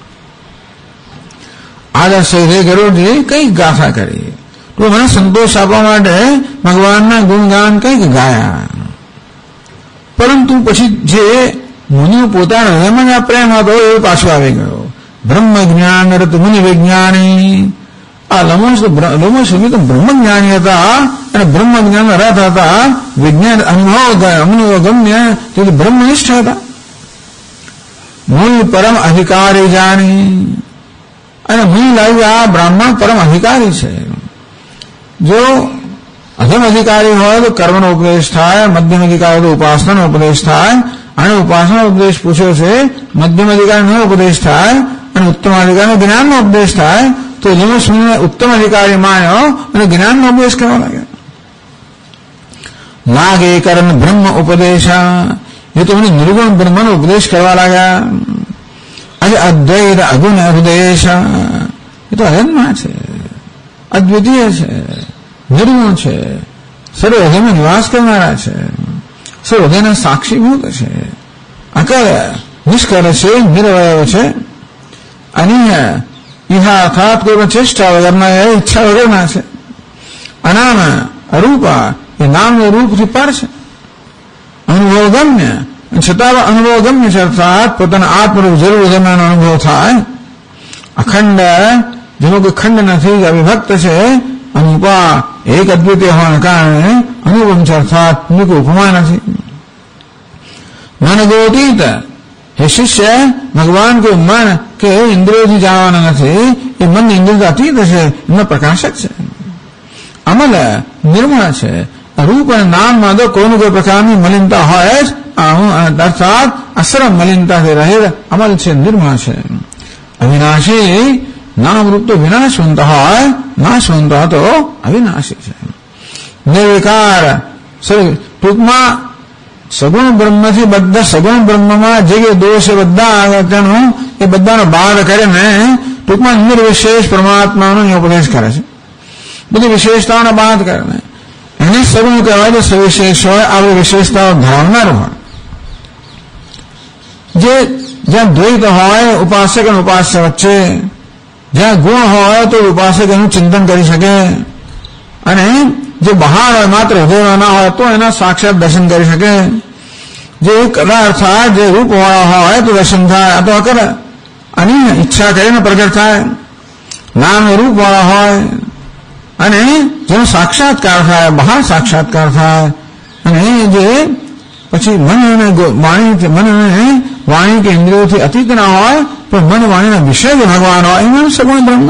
Speaker 2: આદર્શ ગરુડજી કંઈક ગાથા કરી તો મને સંતોષ આપવા માટે ભગવાનના ગુણગાન કંઈક ગાયા. પરંતુ પછી જે મુનિઓ પોતાના હૃદયમાં આ પ્રેમ હતો એ પાછો આવી ગયો. બ્રહ્મ જ્ઞાન રત મુનિ વૈજ્ઞાની આ લોમશ તો બ્રહ્મ જ્ઞાની હતા અને બ્રહ્મ જ્ઞાન રથ હતા વિજ્ઞાન અનુભવગમ્ય તે બ્રહ્મનિષ્ઠ હતા. મૂળ પરમ અધિકારી જાણી અને મૂળ લાવી આ બ્રાહ્મણ પરમ અધિકારી છે. જો અધમ અધિકારી હોય તો કર્મનો ઉપદેશ થાય, મધ્યમ અધિકારી તો ઉપાસનાનો ઉપદેશ થાય અને ઉપાસના ઉપદેશ પૂછ્યો છે, મધ્યમ અધિકારીનો ઉપદેશ થાય અને ઉત્તમ અધિકારીનો જ્ઞાનનો ઉપદેશ થાય. તો લોમશને ઉત્તમ અધિકારી માન્યો અને જ્ઞાનનો ઉપદેશ કરવા લાગ્યા. લાગે કર્મ બ્રહ્મ ઉપદેશા એ તો મને નિર્ગુણ બ્રહ્મનો ઉપદેશ કરવા લાગ્યા. આજે અદ્વૈત અગુણ ઉપદેશ એ તો અયનમાં છે, અદ્વિતીય છે, નિર્ગુણ છે, સર્વ હૃદયમાં નિવાસ કરનારા છે, સર્વ હૃદયના સાક્ષીભૂત છે, અકર નિષ્કર છે, નિર્વયવ છે, અનીય ઇહા અર્થાત કોઈ પણ ચેષ્ટા વગરના ઈચ્છા વગરના છે, અનામ અરૂપા એ નામનું રૂપથી પર છે, અનુભવગમ્ય છતાં અનુભવ ગમ્ય છે, અર્થાત પોતાના આત્મરૂપ જરૂર ગમ્યાનો અનુભવ થાય. અખંડ જેનો કોઈ ખંડ નથી, અવિભક્ત છે, અનુપા એક અદ્વિતીય હોવાને કારણે અનુપમ છે, અર્થાત એની કોઈ ઉપમા નથી. મન ગોતીત, હે શિષ્ય, ભગવાન કોઈ મન કે ઇન્દ્રિયોથી જાણવાના નથી, એ મન ઇન્દ્રિયોથી અતીત છે, એમનો પ્રકાશક છે. અમલ નિર્મળ છે, રૂપ અને નામમાં તો કોઈનું કોઈ પ્રકારની મલિનતા હોય જ, અર્થાત અસરમ મલિનતાથી રહેલ અમલ છે, નિર્મળ છે. અવિનાશી નામરૂપ તો વિનાશવંત હોય, નાશવંત તો અવિનાશી છે. નિર્વિકાર, ટૂંકમાં સગુણ બ્રહ્મથી બધા સગુણ બ્રહ્મમાં જે દોષ બધા તેનું એ બધાનો બાદ કરીને ટૂંકમાં નિર્વિશેષ પરમાત્માનો ઉપદેશ કરે છે. બધી વિશેષતાઓનો બાદ કરીને એને સગુણ કહેવાય, તો સવિશેષ હોય, આવી વિશેષતાઓ ધરાવનાર હોય. જ્યાં દ્વૈત હોય ઉપાસક અને ઉપાસ્ય વચ્ચે, જ્યાં ગુણ હોય તો ઉપાસક એનું ચિંતન કરી શકે, અને જે બહાર હોય માત્ર હૃદયમાં ના હોય તો એના સાક્ષાત દર્શન કરી શકે. જે પદાર્થ થાય, જે રૂપવાળા હોય તો દર્શન થાય, આ તો અકર અને ઈચ્છા કરીને પ્રગટ થાય. નામ રૂપવાળા હોય અને જેનો સાક્ષાત્કાર થાય, બહાર સાક્ષાત્કાર થાય, અને જે પછી મન અને વાણી કે ઇન્દ્રિયોથી અતીત ના હોય, પણ મન વાણીના વિષય જે ભગવાન હોય એમાં સગુણ બ્રહ્મ.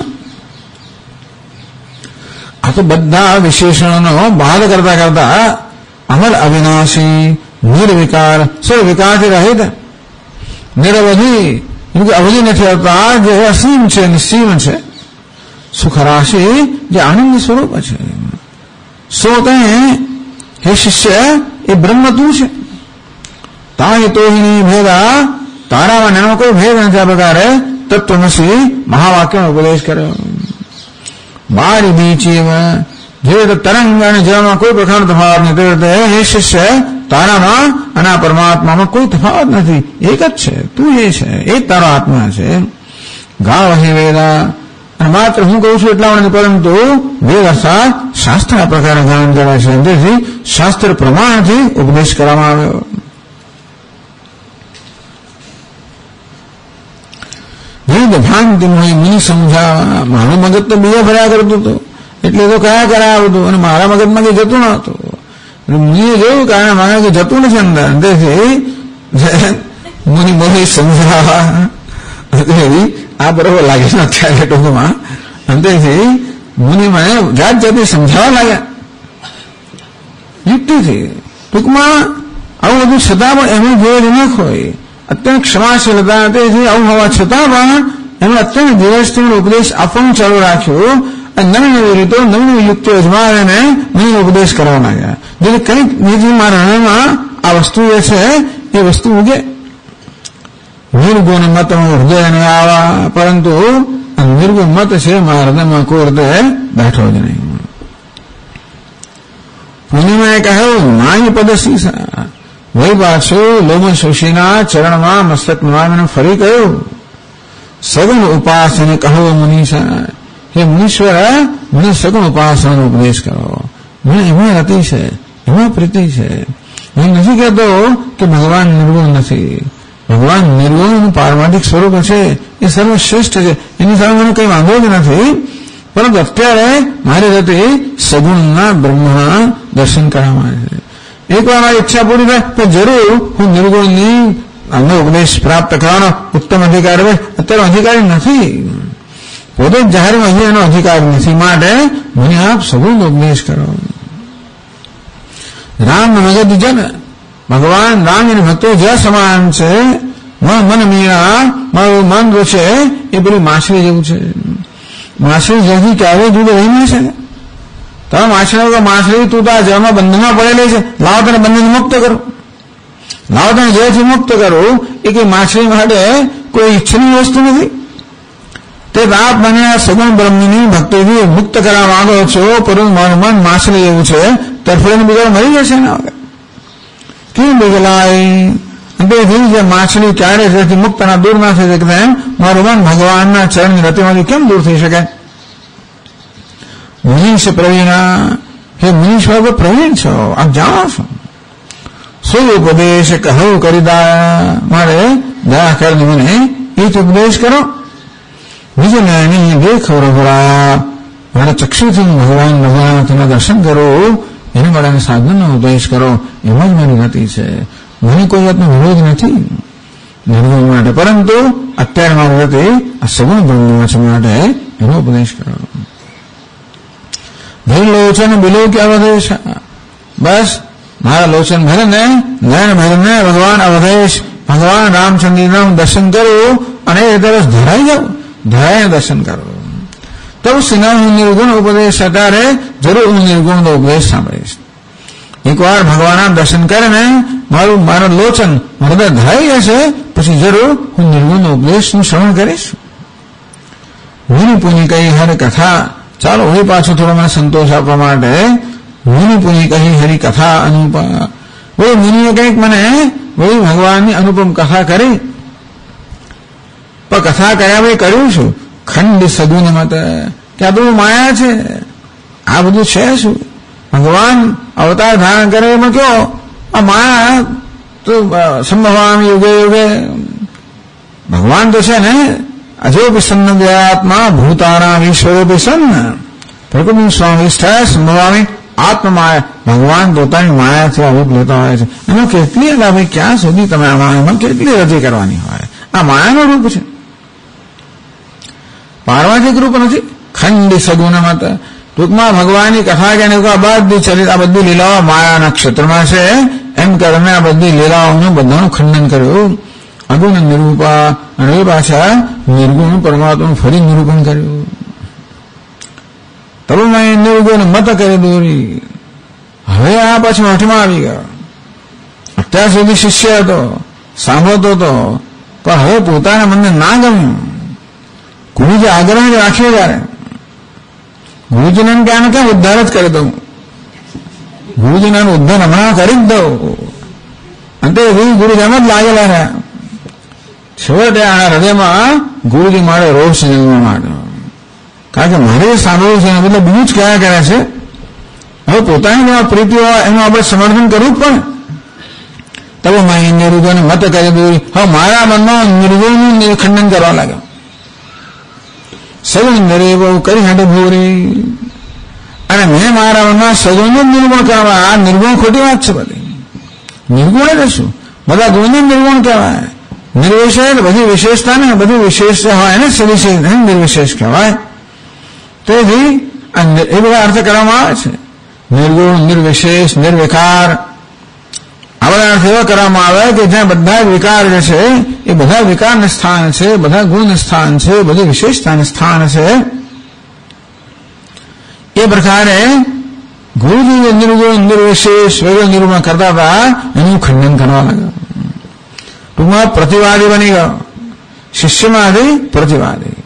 Speaker 2: આ તો બધા વિશેષણોનો બાદ કરતા કરતા અમલ અવિનાશી, નિર્વિકાર, સર્વવિકારથી રહિત, નિરવધિ, અવધિ નથી હોતા, જે અસીમ છે, નિસીમ છે, સુખરાશી, જે આનંદ સ્વરૂપ છે. સોતે હે શિષ્ય, એ બ્રહ્મ તું છે. તાહી તોહિની ભેદા, તારામાં એનો કોઈ ભેદ નથી. આ પ્રકારે તત્વમસી મહાવાક્યનો ઉપદેશ કર્યો. બારી બીચીમાં જે રીતે તરંગ અને જળમાં કોઈ પ્રકારનો તફાવત નથી, તે રીતે હે શિષ્ય, તારામાં અને આ પરમાત્મામાં કોઈ તફાવત નથી, એક જ છે, તું એ છે, એ તારો આત્મા છે. ગાવ હે વેદા, અને માત્ર હું કહું છું એટલા માટે, પરંતુ વેદ અર્થાત શાસ્ત્ર આ પ્રકારે ગાન કરે છે, તેથી શાસ્ત્ર પ્રમાણથી ઉપદેશ કરવામાં આવ્યો. વિવિધ ભ્રાંતિ મુનિ સમજાવવા, મારું મગજ તો બીજા ભર્યા કરતું હતું, એટલે તો કયા કરાવતું, અને મારા મગજમાં કઈ જતું નહોતું. મુનિએ જોયું કારણ મારે કઈ જતું નથી અંદર, તેથી મુનિ સમજાવવા, આ બરોબર લાગે છે અત્યારે ટૂંકમાં, અંતેથી મુનિ મને જાત જાતે સમજાવવા લાગ્યા યુક્તિથી. ટૂંકમાં આવું બધું છતાં પણ એમને જોયેલું ન હોય, અત્યંત ક્ષમાશીલતા, તેથી આવું હોવા છતાં પણ એમણે અત્યંત ધીરજથી ઉપદેશ આપવાનું ચાલુ રાખ્યું, અને નવી નવી રીતો, નવી નવી યુક્તિઓ અજમાવીને મને ઉપદેશ કરવા લાગ્યા. જેથી કંઈક નીતિ મારા હૃદયમાં આ વસ્તુ જે છે એ વસ્તુ ઉગે. નિર્ગુણ મત હૃદય ને આવા, પરંતુ નિર્ગુણ મત છે મારા હૃદયમાં કોઈ હૃદય બેઠો જ નહીં. પૂર્ણિમાએ કહ્યું નાય પદશીસા, વહી પાછું લોમ શોષીના ચરણમાં મસ્તક નમાવીને ફરી કહ્યું સગુણ ઉપાસને કહો મુનીષા, હે મુનીશ્વર, મને સગુણ ઉપાસનાનો ઉપદેશ કરો. મને એમાં રતિ છે, એમાં પ્રીતિ છે. હું નથી કહેતો કે ભગવાન નિર્ગુણ નથી. ભગવાન નિર્ગુણ પારમાર્થિક સ્વરૂપ છે, એ સર્વશ્રેષ્ઠ છે, એની સામે મને કંઈ વાંધો જ નથી. પરંતુ અત્યારે મારી રતિ સગુણના બ્રહ્મના દર્શન કરવામાં છે. એકવાર મારી ઈચ્છા પૂરી થાય તો જરૂર હું નિર્ગુણની અમને ઉપદેશ પ્રાપ્ત કરવાનો ઉત્તમ અધિકારી હોય. અત્યારે અધિકારી નથી, પોતે જ જાહેરમાં હજી એનો અધિકારી નથી, માટે મને આપ સગુણ ઉપદેશ કરો. રામ મગજ જન, ભગવાન રામ અને ભક્તો જ્યાં સમાન છે. મન મીણા, મારું મન જો છે એ પેલી માછલી જેવું છે. માછલી જ્યાંથી ક્યારેય જુદો રહી નહીં શકે. તમે માછલી તું તો આ જળમાં બંધનમાં પડેલી છે, લાવો તને બંધન મુક્ત કરો, લાવો તને જેથી મુક્ત કરો. એ કઈ માછલી માટે કોઈ ઈચ્છનીય વસ્તુ નથી. તે આપ મને આ સગુણ બ્રહ્મની ભક્તિથી મુક્ત કરવા માંગો છો, પરંતુ મારું મન માછલી એવું છે, તરફડીને બીજા મરી જશે ને વગર કેમ બગલાય. તેથી જે માછલી ક્યારે જેથી મુક્ત ના દૂર ના થઈ શકે, એમ મારું મન ભગવાનના ચરણની રતિમાંથી કેમ દૂર થઈ શકે. મુનીશ પ્રવીણા, હે મુનીશ્વર પ્રવીણ છો, આપ જાણો છો. સુપદેશ કહું કરી દયા, મારે દયા કરીને મને એ જ ઉપદેશ કરો. વિજ્ઞાની દેખ રઘુરા, મારા ચક્ષુથી ભગવાન ભગવાનના દર્શન કરો, એને મારા સાધનનો ઉપદેશ કરો. એમાં જ મારી ગતિ છે. મને કોઈ જાતનો વિરોધ નથી નિર્ગુણ માટે, પરંતુ અત્યારે મારી ગતિ આ સગુણ બ્રહ્મ છે માટે એનો ઉપદેશ કરો. ભીલ લોચન બિલો કે અવધેશ, બસ મારા લોચન ભરને નયન ભરને ભગવાન અવધેશ ભગવાન રામચંદ્રનું દર્શન કરું અને એ તરફ ધરાઈ જાઉં, ધરાઈને દર્શન કરું. તો સિના હું નિર્ગુણ ઉપદેશ અત્યારે જરૂર હું નિર્ગુણનો ઉપદેશ સાંભળીશ. એકવાર ભગવાનના દર્શન કરીને મારું લોચન હૃદય ધરાઈ જશે, પછી જરૂર હું નિર્ગુણનો ઉપદેશનું શ્રવણ કરીશ. મુનિ પુનિ કહી હરિ કથા, ચાલો હવે પાછું થોડો મને સંતોષ આપવા માટે મુનિ પુનિ કહી હરિ કથા અનુપમ. ભાઈ મુનિએ કંઈક મને ભાઈ ભગવાનની અનુપમ કથા કરી, પણ કથા કર્યા ભાઈ કર્યું શું? ખંડ સગુન મત, કે આ બધું માયા છે, આ બધું છે શું? ભગવાન અવતાર ધારણ કરે એમાં કયો આ માયા તો સંભવામ યુગે યુગે. ભગવાન તો છે ને અજો પ્રસન્ન વ્યાત્મા ભૂતાના ઈશ્વરો પ્રસન્ન પ્રકૃતિ સ્વામિષ્ઠ સંભવામી આત્મમાયા. ભગવાન પોતાની માયાથી રૂપ લેતા હોય છે. એમાં કેટલી ભાઈ ક્યાં સુધી તમે એમાં કેટલી રજી કરવાની હોય? આ માયાનું રૂપ છે, પાર્વતિક રૂપ નથી. ખંડી સગુણ મત, ટૂંકમાં ભગવાનની કથા કે બધી ચરિત્ર આ બધી લીલાઓ માયાના ક્ષેત્રમાં છે એમ કરીને આ બધી લીલાઓનું બધાનું ખંડન કર્યું. અગુણ નિરૂપા, અને એ પાછા નિર્ગુણ પરમાત્માનું ફરી નિરૂપણ કર્યું. તરુમય નિર્ગુણ મત કરી દોરી. હવે આ પાછું મઠમાં આવી ગયો. અત્યાર સુધી શિષ્ય હતો, સાંભળતો હતો, પણ હવે પોતાના મનને ના ગમ્યું. ગુરુજી આગ્રહ રાખ્યો ત્યારે ગુરુજીને ક્યાં ક્યાં ઉદ્ધાર જ કરી દઉં, ગુરુજીને ઉદ્ધાર હમણાં કરી જ દઉં. અંતે ગુરુજી એમ જ લાગેલા રહ્યા. છેવટે આ હૃદયમાં ગુરુજી મારે રોષ જન્મવા માટે, કારણ કે મારે સાંભળવું છે એટલે બીજું જ કયા કરે છે. હવે પોતાની જેમાં પ્રીતિ હોય એનું આપણે સમર્થન કરવું જ પડે. તબ મેં નિર્ગુણ મત કરી દોરી. હવે મારા મનમાં નિર્ગુણનું ખંડન કરવા લાગ્યો. સગુણ નરે બહુ કરી હાડે ભૂરી, અને મેં મારા મનમાં સગુણનું નિર્ગુણ કહેવાય. આ નિર્ગુણ ખોટી વાત છે બધી. નિર્ગુણ એટલે શું? બધા ગુણનું નિર્ગુણ કહેવાય. નિર્વિશેષ બધી વિશેષતા ને બધી વિશેષ હોય એને સવિશેષ નિર્વિશેષ કહેવાય. તેથી એ બધા અર્થ કરવામાં આવે છે. નિર્ગુણ, નિર્વિશેષ, નિર્વિકાર, આ બધા અર્થ એવા કરવામાં આવે કે જ્યાં બધા વિકાર જે છે એ બધા વિકારને સ્થાન છે, બધા ગુણને સ્થાન છે, બધી વિશેષતાને સ્થાન છે. એ પ્રકારે ગુરુજી નિર્ગુણ, નિર્વિશેષ વગેરે નિરૂપણ કરતા હતા, એનું ખંડન કરવા લાગ્યો. ટૂંકમાં પ્રતિવાદી બની ગયો. શિષ્યમાંથી પ્રતિવાદી.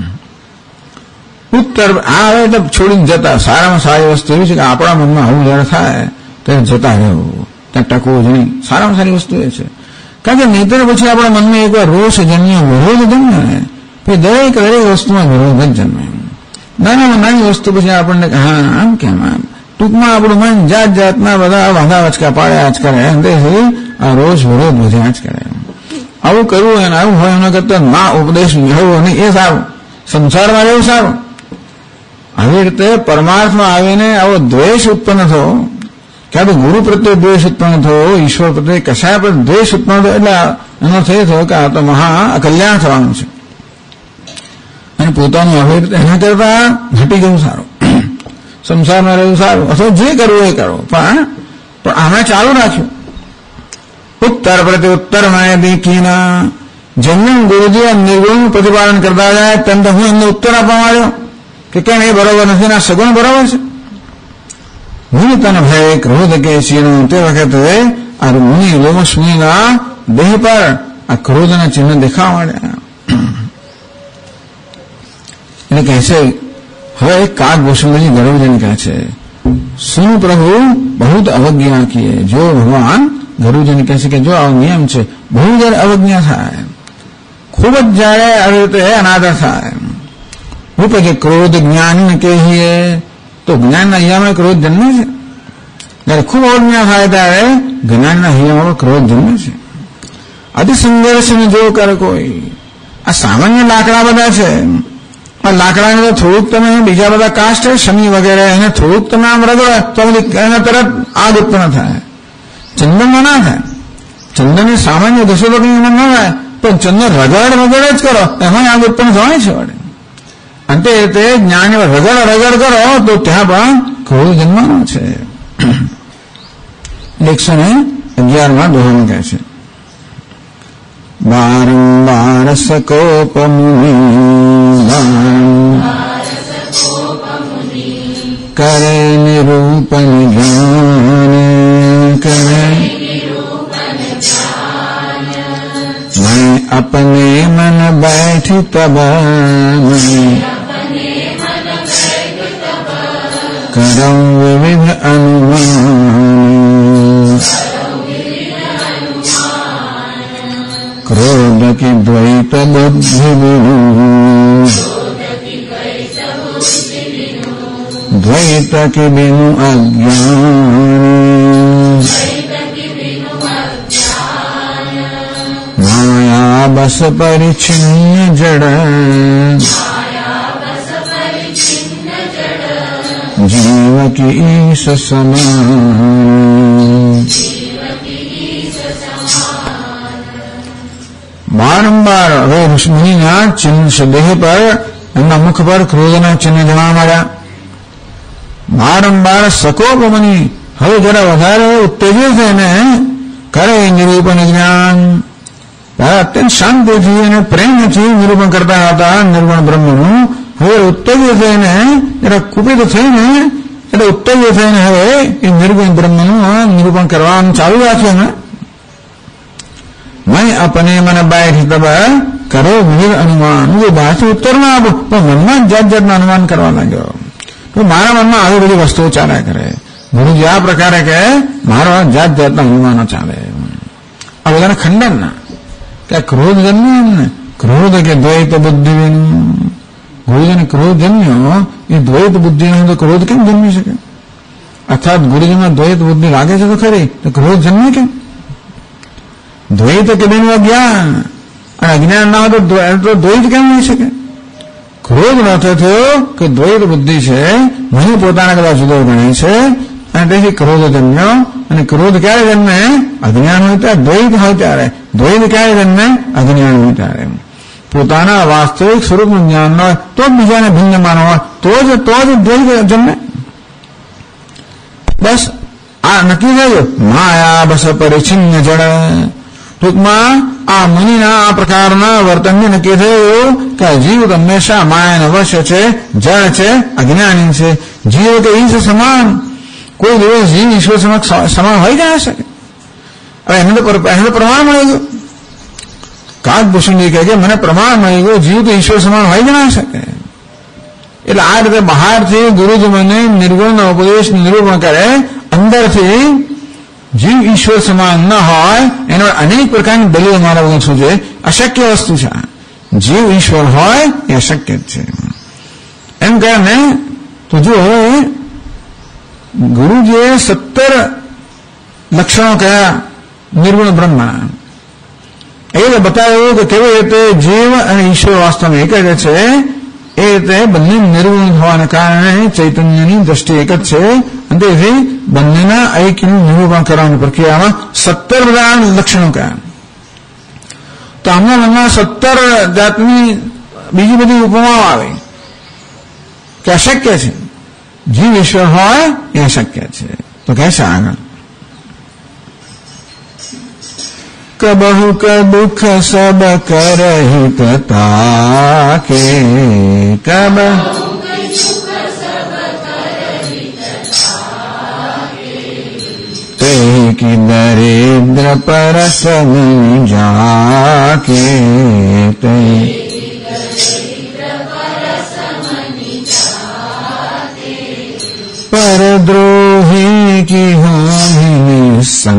Speaker 2: ઉત્તર આ હવે એટલે છોડીને જતા. સારામાં સારી વસ્તુ એવી છે કે આપણા મનમાં આવું જયારે થાય તો જતા રહેવું, ત્યાં ટકવું જ નહીં. સારામાં સારી વસ્તુ એ છે, કારણ કે નહીતર પછી આપણા મનમાં એકવાર રોષ જન્મ્યો, વિરોધ જન્મે ને પછી દરેક વસ્તુમાં વિરોધ જ જન્મે. નાનામાં નાની વસ્તુ પછી આપણને હા આમ કેમ આમ, ટૂંકમાં આપણું મન જાત જાતના બધા વાંધા વચકા પાડ્યા જ કરે. તેથી આ રોષ વિરોધ વધ્યા જ કરે. આવું કરવું અને આવું હોય એના કરતા ના ઉપદેશ મેળવવો નહીં એ સારું, સંસારમાં રહેવું સારું. આવી રીતે પરમાર્થમાં આવીને આવો દ્વેષ ઉત્પન્ન થયો, ક્યાં તો ગુરુ પ્રત્યે દ્વેષ ઉત્પન્ન થયો, ઈશ્વર પ્રત્યે કશાય પર દ્વેષ ઉત્પન્ન થયો, એટલે એનો થઈ થયો કે આ તો મહા કલ્યાણ થવાનું છે. અને પોતાનું આવી રીતે એના કરતા ઘટી જવું સારું, સંસારમાં રહેવું સારું, અથવા જે કરવું એ કરો. પણ આમે ચાલુ રાખ્યું. ઉત્તર પ્રત્યે ઉત્તર માં દેખીના જેમ ગુરુજી નિર્ગુણ પ્રતિપાદન કરતા જાય તેમ તો હું એમને ઉત્તર આપવા માંડ્યો કે કેમ એ બરોબર નથી, ના સગુણ બરોબર છે. મુનિ તન ભય ક્રોધ કે ચિહ્ન, તે વખતે આ મુનિ લોમસ મુનિના દેહ પર આ ક્રોધના ચિહ્ન દેખાવા માંડ્યા. એટલે કહે છે હવે કાગ ભૂષણજી ગરુડજીને કહે છે, સુન પ્રભુ બહુ અવજ્ઞા કીએ. જો ભગવાન ગરુડજીને કહે છે કે જો આવો નિયમ છે, બહુ જયારે અવજ્ઞા થાય, ખૂબ જ જયારે આવી રીતે અનાદર થાય, ઉપજે ક્રોધ જ્ઞાન કહીએ તો જ્ઞાનના યમે ક્રોધ જન્મે છે. જયારે ખૂબ અવજ્ઞા થાય ત્યારે જ્ઞાનના હૈયામાં ક્રોધ જન્મે છે. અતિ સંઘર્ષને જો કરે કોઈ. આ સામાન્ય લાકડા બધા છે. આ લાકડાને તો થોડુંક તમે બીજા બધા કાસ્ટ શનિ વગેરે એને થોડુંક તમે આમ રગડો તો એને તરત આગ ઉત્પન્ન થાય. ચંદનમાં ના થાય. ચંદનની સામાન્ય દશો તો કંઈ એમાં ન થાય, પણ ચંદન રગડ જ કરો એમાં આગ ઉત્પન્ન થવાય છે. વડે અંતે તે જ્ઞાન રગડ કરો તો ત્યાં પણ ક્રોધ જન્મવાનો છે. 111 દોહન કહે છે, બારંબાર સકોપમુનિ કરે નિરૂપન જ્ઞાન કરે मैं अपने मन बैठी तब करम विविध अनुमान क्रोध की द्वैत बुद्धि द्वैत के बिनु अज्ञान माया बस परिचिन्न जड़ जीव की ईश समान बारंबार હવે ઋષિમુનિના ચિહ્ન દેહ પર એમના મુખ પર ક્રોધના ચિહ્ન જોવા મળ્યા. વારંવાર સકોપમુનિ હવે જરા વધારે ઉત્તેજિત થઈને કરે નિરૂપણ જ્ઞાન. અત્યંત શાંતિથી અને પ્રેમથી નિરૂપણ કરતા હતા નિર્ગુણ બ્રહ્મનું. હવે ઉત્તેજિત થઈને જરા કુપિત થઈને એટલે ઉત્તેજિત થઈને હવે એ નિર્ગુણ બ્રહ્મનું નિરૂપણ કરવાનું ચાલુ રાખ્યું ને. मैं अपने मन बैठ तब करो विविध अनुमान. जो બહારથી ઉત્તર ના આપો પણ મનમાં જાત જાતના અનુમાન કરવા લાગ્યો. તો મારા મનમાં આવી બધી વસ્તુઓ ચાલ્યા કરે. ગુરુજી આ પ્રકારે કહે મારા જાત જાતના અનુમાનો ચાલે. આ બધાને ખંડન ના કે ક્રોધ જન્મ્યો એમને. ક્રોધ કે દ્વૈત બુદ્ધિ ગુરુજીને ક્રોધ જન્મ્યો એ દ્વૈત બુદ્ધિનો તો ક્રોધ કેમ જન્મી શકે? અર્થાત ગુરુજીમાં દ્વૈત બુદ્ધિ લાગે છે તો ખરી, તો ક્રોધ જન્મે કેમ? દ્વૈત કે બેનું અજ્ઞાન અને અજ્ઞાન ના હોય તો દ્વૈત કેમ નહીં શકે? ક્રોધ ન થયો કે દ્વૈત બુદ્ધિ છે, મને પોતાના કદાચ જુદો ગણે છે અને તેથી ક્રોધ જન્મ્યો. અને ક્રોધ ક્યારે જન્મે? અજ્ઞાન હોય ત્યારે. દ્વૈત હોય ત્યારે. દ્વૈત ક્યારે જન્મે? અજ્ઞાન હોય ત્યારે. પોતાના વાસ્તવિક સ્વરૂપનું જ્ઞાન ન હોય તો જ બીજાને ભિન્ન માનો હોય તો જ દ્વૈત જન્મે. બસ આ નક્કી થયું. માયા બસ પરિચ્છિન્ન જડ. ટૂંકમાં આ મુનિના આ પ્રકારના વર્તનને નક્કી થયું કે જીવ હંમેશા માયાનો વશ છે, જળ છે, અજ્ઞાની છે. જીવ કે ઈશ સમાન. કોઈ દિવસ જીવ ઈશ્વર સમાન હોય જાય શકે? હવે એને તો પ્રમાણ મળી ગયું. કાગભૂષણજી કહે કે મને પ્રમાણ મળી ગયું જીવ તો ઈશ્વર સમાન હોય જ ના શકે. એટલે આ રીતે બહારથી ગુરુજી મને નિર્ગુણનો ઉપદેશ નિરૂપણ કરે, અંદરથી જીવ ઈશ્વર સમાન ન હોય એનો અનેક પ્રકારની દલીલો મારા વગર શું છે? અશક્ય વસ્તુ છે. જીવ ઈશ્વર હોય એ અશક્ય જ છે. એમ કહે ને તો જો ગુરુજીએ 17 લક્ષણો કયા નિર્ગુણ બ્રહ્મના એ બતાવ્યું કે કેવી રીતે જીવ અને ઈશ્વર વાસ્તવમાં એક જ છે. એ રીતે બંને નિર્ગુણ હોવાને કારણે ચૈતન્યની દ્રષ્ટિ એક જ છે. અને તેથી બંનેના ઐક્યનું નિરૂપણ કરવાની પ્રક્રિયામાં 17 બધા લક્ષણો કયા. તો આમના મનમાં 17 જાતની બીજી બધી ઉપમાઓ આવે કે અશક્ય છે. જીવ ઈશ્વર હોય એ અશક્ય છે. તો કહે છે આગળ કબહુ ક દુઃખ સબ કરહિત તાકે કબ તે કી દરિદ્ર પરસ જાકે તે परद्रोही की हानि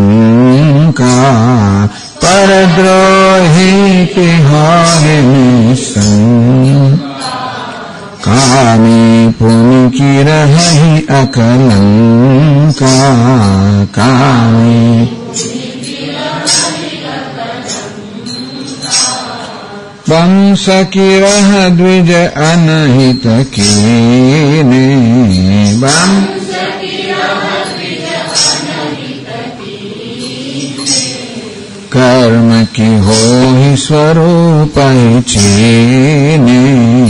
Speaker 2: शंका परद्रोही की हानि शंका कामी पुनि की रही अकलंका कामी वंश की रह द्विज अनहित कीने कर्म की हो ही स्वरूप ही चीने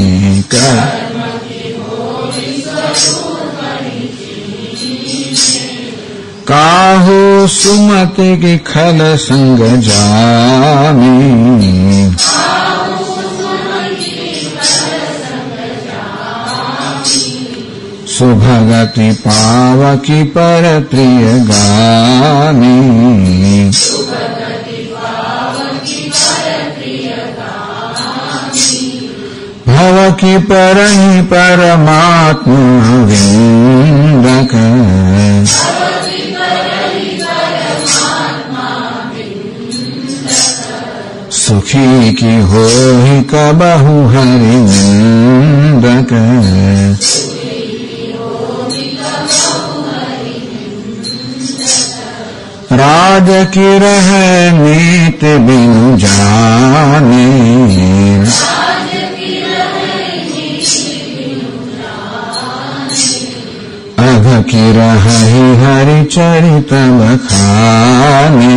Speaker 2: काहू सुमति की खल संग जानी सुभगति पावकी पर प्रिय गानी भव की परहि परमात्मा विंदक सुखी की हो ही कबहु हरि निंदक राज की रह नीत बिनु जाने अघ की रही हरि चरित बखाने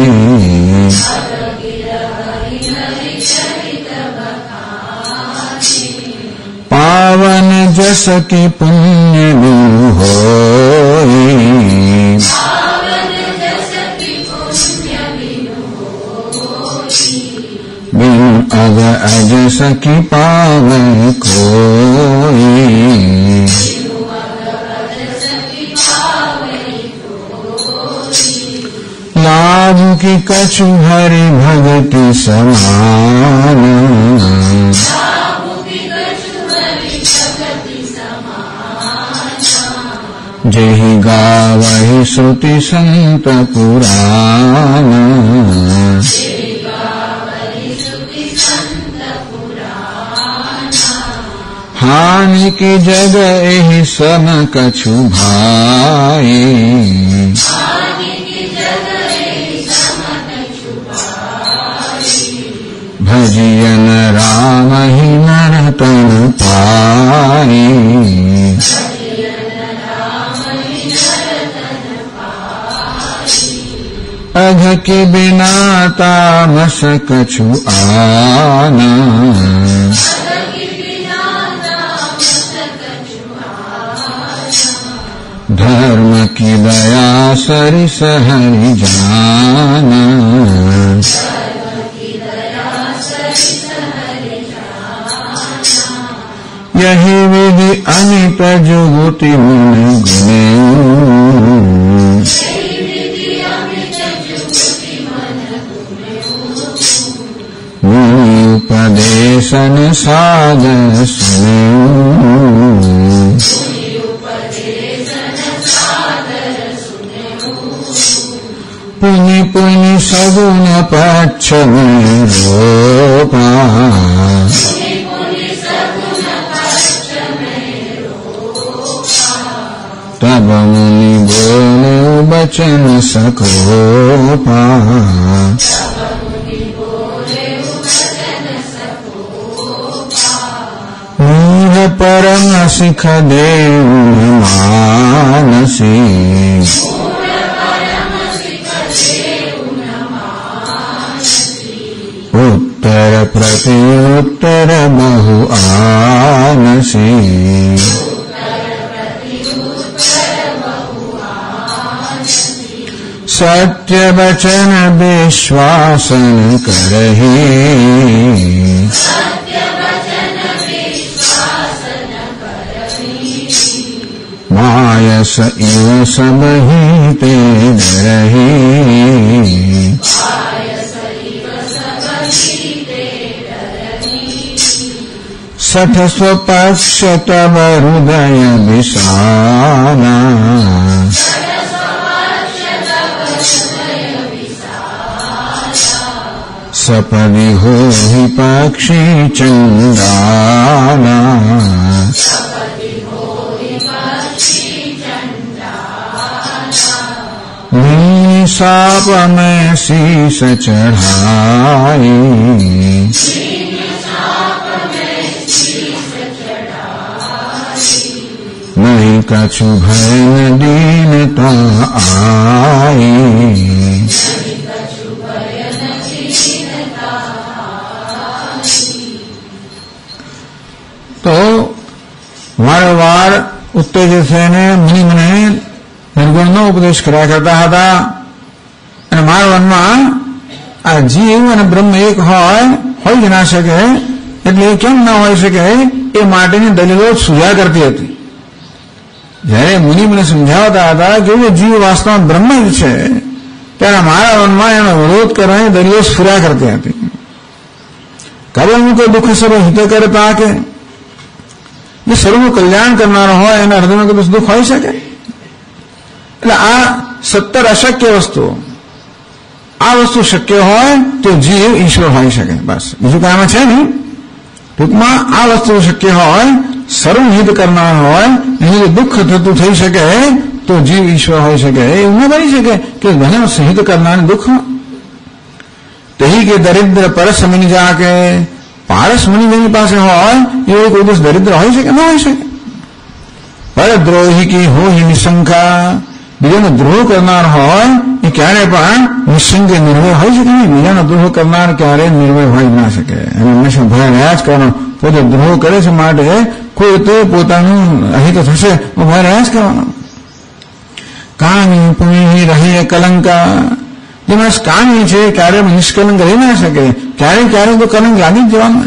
Speaker 2: पावन जस के पुण्य बिनु होई बिनु अघ अजस की पावन कोई लाभ की कछु हरि भगति समान जेहि गावहि श्रुति संत पुराण हानि की जग एहि सम कछु भाई भजियन राम ही नरतन पाई अघ के बिना तामस कछु आना धर्म की दया सरिस हरि जाना यही विधि अनित जुगुति मुन गुणे मुनि उपदेशन साधन सुने पुनि पुनि सगुण पक्ष में रोपा तब मुनि बोले बचन सकोपा मूढ़ परम सिख देव मानसी उत्तर प्रति उत्तर बहु आनसी सत्य वचन विश्वासन करहि मायस इव सबहि ते डरहि सठ स्वपक्ष तब हृदय विषाना सपदि हो ही पक्षी चंडाला साप में शीस चढ़ाई नहीं कछु भय न दीनता आई। તો વારંવાર ઉત્તેજિત થઈને મુનિ મને નિર્ગુણનો ઉપદેશ કર્યા કરતા હતા અને મારા મનમાં આ જીવ અને બ્રહ્મ એક હોઈ જ ના શકે, એટલે એ કેમ ના હોઈ શકે એ માટેની દલીલો સુજા કરતી હતી. જયારે મુનિ મને સમજાવતા હતા કે જીવ વાસ્તવમાં બ્રહ્મ જ છે, ત્યારે મારા મનમાં એનો વિરોધ કરવાની દલીલો સ્ફુર્યા કરતી હતી. કબે હું કોઈ દુઃખ સર્વ હિત કરતા કે જે સર્વનું કલ્યાણ કરનારો હોય એના હૃદયમાં કોઈ દુઃખ હોઈ શકે? એટલે આ 17 અશક્ય વસ્તુઓ, આ વસ્તુ શક્ય હોય તો જીવ ઈશ્વર હોઈ શકે, બસ બીજું કામ છે નહીં. ટૂંકમાં આ વસ્તુ શક્ય હોય, સર્વહિત કરનાર હોય, એને દુઃખ થતું થઈ શકે તો જીવ ઈશ્વર હોઈ શકે. એવું ન બની શકે કે ઘણા સહિત કરનાર દુઃખ તહી કે દરિદ્ર પરસ મુનિ જા કે પારસ મુનિ જેની પાસે હોય એવો કોઈ દિવસ દરિદ્ર હોઈ શકે? ન હોઈ શકે. પરદ્રોહી કી હોય નિશંકા, બીજાનો દ્રોહ કરનાર હોય એ ક્યારે પણ નિસંગે નિર્ભય હોઈ શકે નહીં. બીજાનો દ્રોહ કરનાર ક્યારે નિર્ભય હોઈ ના શકે. અને હંમેશા ભય રહ્યા જ કરવાનો. પોતે દ્રોહ કરે છે માટે કોઈ તો પોતાનું અહિત થશે ભય રહ્યા જ કરવાનો. કામી પુણ્ય રહી કલંકા, જેમાં કામી છે ક્યારે નિષ્કલંક રહી ના શકે, ક્યારેક તો કલંક લાગી જ જવાનું.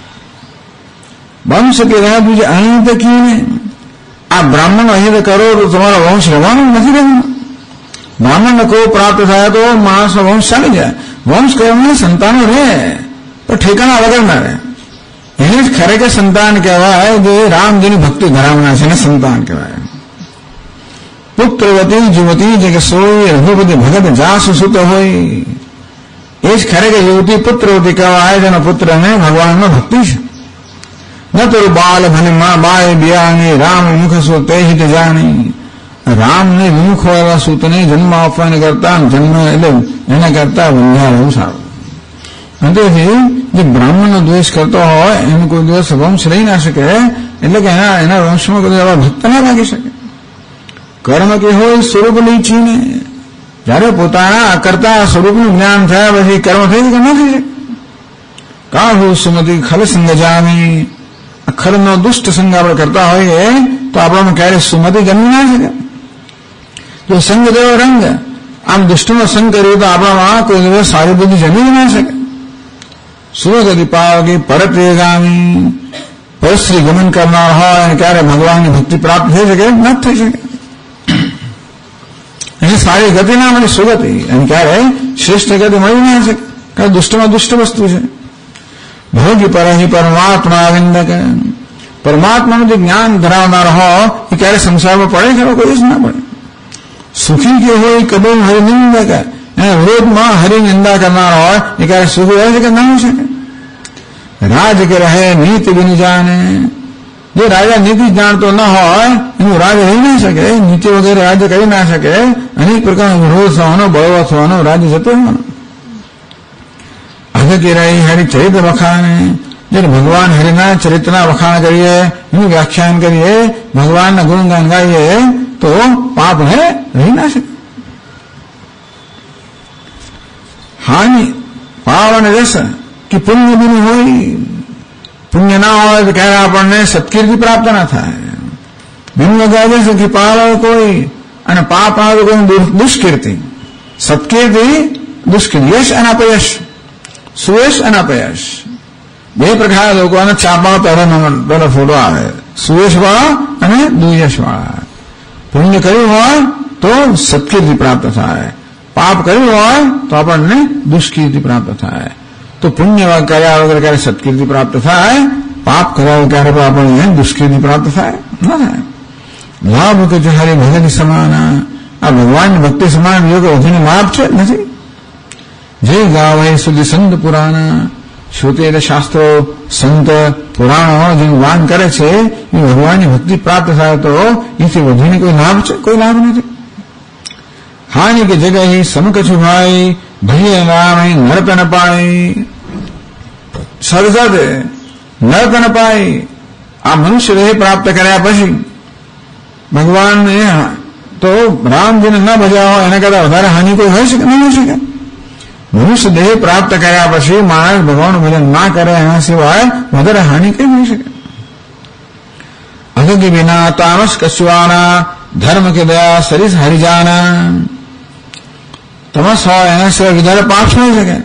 Speaker 2: બન શકે રહ્યા બીજે અહીં તકીને આ બ્રાહ્મણ અહીં કરો તો તમારો વંશ રહેવાનો નથી રહેવાનો. બ્રાહ્મણને કોઈ પ્રાપ્ત થાય તો માણસનો વંશ ચાલી જાય. વંશ કહેવાય સંતાનો રહે પણ ઠેકાણા વગર ના રહે. એને જ ખરેખર સંતાન કહેવાય જે રામજીની ભક્તિ ધરાવનાર છે, એને સંતાન કહેવાય. પુત્રવતી યુવતી જે કે સોય રઘુપતિ ભગત જાસુ સુત હોય એ જ ખરેખર યુવતી પુત્રવતી કહેવાય જેનો પુત્રને ભગવાનનો ભક્તિ છે. ન તો બાલ ભલે માં બાય બિયાણી રામ મુખ સો તે હિત જાણી. રામને વિમુખ એવા સૂતને જન્મ આપવાને કરતા જન્મ એટલે એના કરતા વંધ્યા રહેવું સારું. અને તેથી જે બ્રાહ્મણનો દ્વેષ કરતો હોય એનો કોઈ દિવસ વંશ રહી ના શકે, એટલે કે એના વંશમાં કોઈ એવા ભક્ત ના લાગી શકે. કર્મ કે હોય સ્વરૂપ લીચીને, જયારે પોતાના અકર્તા સ્વરૂપનું જ્ઞાન થયા પછી કર્મ થઈ શકે ન થઈ શકે. કાહુ સુમતિ ખલ સંગ જામી, અખરનો દુષ્ટ સંગ આપણે કરતા હોઈએ તો આપણામાં ક્યારેય સુમતિ જન્મી ના શકે. જો સંગ જેવો રંગ, આમ દુષ્ટનો સંગ કર્યો તો આપણામાં કોઈ દિવસ સારી બુદ્ધિ જન્મી ના શકે. સુરગતિ પાવગી પરત્રેગામી, પરશ્રી ગમન કરનાર હોય અને ક્યારે ભગવાનની ભક્તિ પ્રાપ્ત થઈ શકે ન થઈ શકે. એને સારી ગતિ ના મળે, સુગતિ, અને ક્યારે શ્રેષ્ઠ ગતિ મળી ના શકે, કારણ દુષ્ટમાં દુષ્ટ વસ્તુ છે. ભોગી પરહી પરમાત્મા વિંદક, પરમાત્માનું જે જ્ઞાન ધરાવનાર હોય એ ક્યારે સંસારમાં પડે ખરો? કોઈ જ ના પડે. સુખી કે હોય કદો હરિનિંદક, એને વિરોધમાં હરિનિંદા કરનાર હોય એ ક્યારે સુખી હોય શકે? ના હોય શકે. રાજ કે રહે નીતિ બિન જાણે, જો રાજા નીતિ જાણતો ન હોય એનું રાજ રહી ના શકે. નીતિ વગેરે રાજ્ય કરી ના શકે. અનેક પ્રકારનો વિરોધ થવાનો, બળવો થવાનો, રાજ્ય જતો રહેવાનો. કે રહી હરિચરિત્ર વખાણે, જ્યારે ભગવાન હરિના ચરિત્રના વખાણ કરીએ, એનું વ્યાખ્યાન કરીએ, ભગવાનના ગુણગાન ગાઈએ તો પાપ હે રહી ના શકે. હાનિ પાવન રસ કે પુણ્ય બિન હોય, પુણ્ય ના હોય તો ક્યારે આપણને સત્કીર્તિ પ્રાપ્ત ના થાય. બિન વગાડે છે કે પાવ કોઈ અને પાપ આવે કોઈ દુષ્કીર્તિ. સત્કીર્તિ દુષ્કીર્તિ, યશ અને અપયશ, સુયશ અને અપયશ બે પ્રકાર લોકોને ચાપા પહેલો ફોટો આવે, સુયશ વાળા અને દુયશ વાળા. પુણ્ય કર્યું હોય તો સત્કીર્તિ પ્રાપ્ત થાય, પાપ કર્યું હોય તો આપણને દુષ્કીર્તિ પ્રાપ્ત થાય. તો પુણ્ય કર્યા વગર ક્યારે સત્કીર્તિ પ્રાપ્ત થાય, પાપ કર્યા વગર ક્યારે આપણને દુષ્કીર્તિ પ્રાપ્ત થાય ન થાય. લાભ કે જો હરિ ભગત સમાન, આ ભગવાનની ભક્તિ સમાન બીજો કોઈ વધીને લાભ છે નથી. જે ગાવે સુધી સંત પુરાણ, શ્રુતિ એટલે શાસ્ત્રો, સંત પુરાણો જેનું વાન કરે છે એ ભગવાનની ભક્તિ પ્રાપ્ત થાય તો એથી વધીને કોઈ લાભ છે? કોઈ લાભ નથી. હાનિ કે જગ્યાએ સમકછું ભાઈ ભય રામ નરક ન પાય, સદસદ નરક ન પાય. આ મનુષ્ય દેહ પ્રાપ્ત કર્યા પછી ભગવાનને તો રામજીને ન ભજ્યા હોય એના કરતા વધારે હાનિ કોઈ હોઈ શકે નહીં હોઈ શકે. મનુષ્ય દેહ પ્રાપ્ત કર્યા પછી માણસ ભગવાનનું ભજન ના કરે એના સિવાય વધારે હાનિ કઈ હોઈ શકે. અધગી વિના તામસ કશુઆના ધર્મ કે દયા સરીસ હરિજાના. તમસ હોય એના સિવાય વધારે પાપ હોઈ શકે.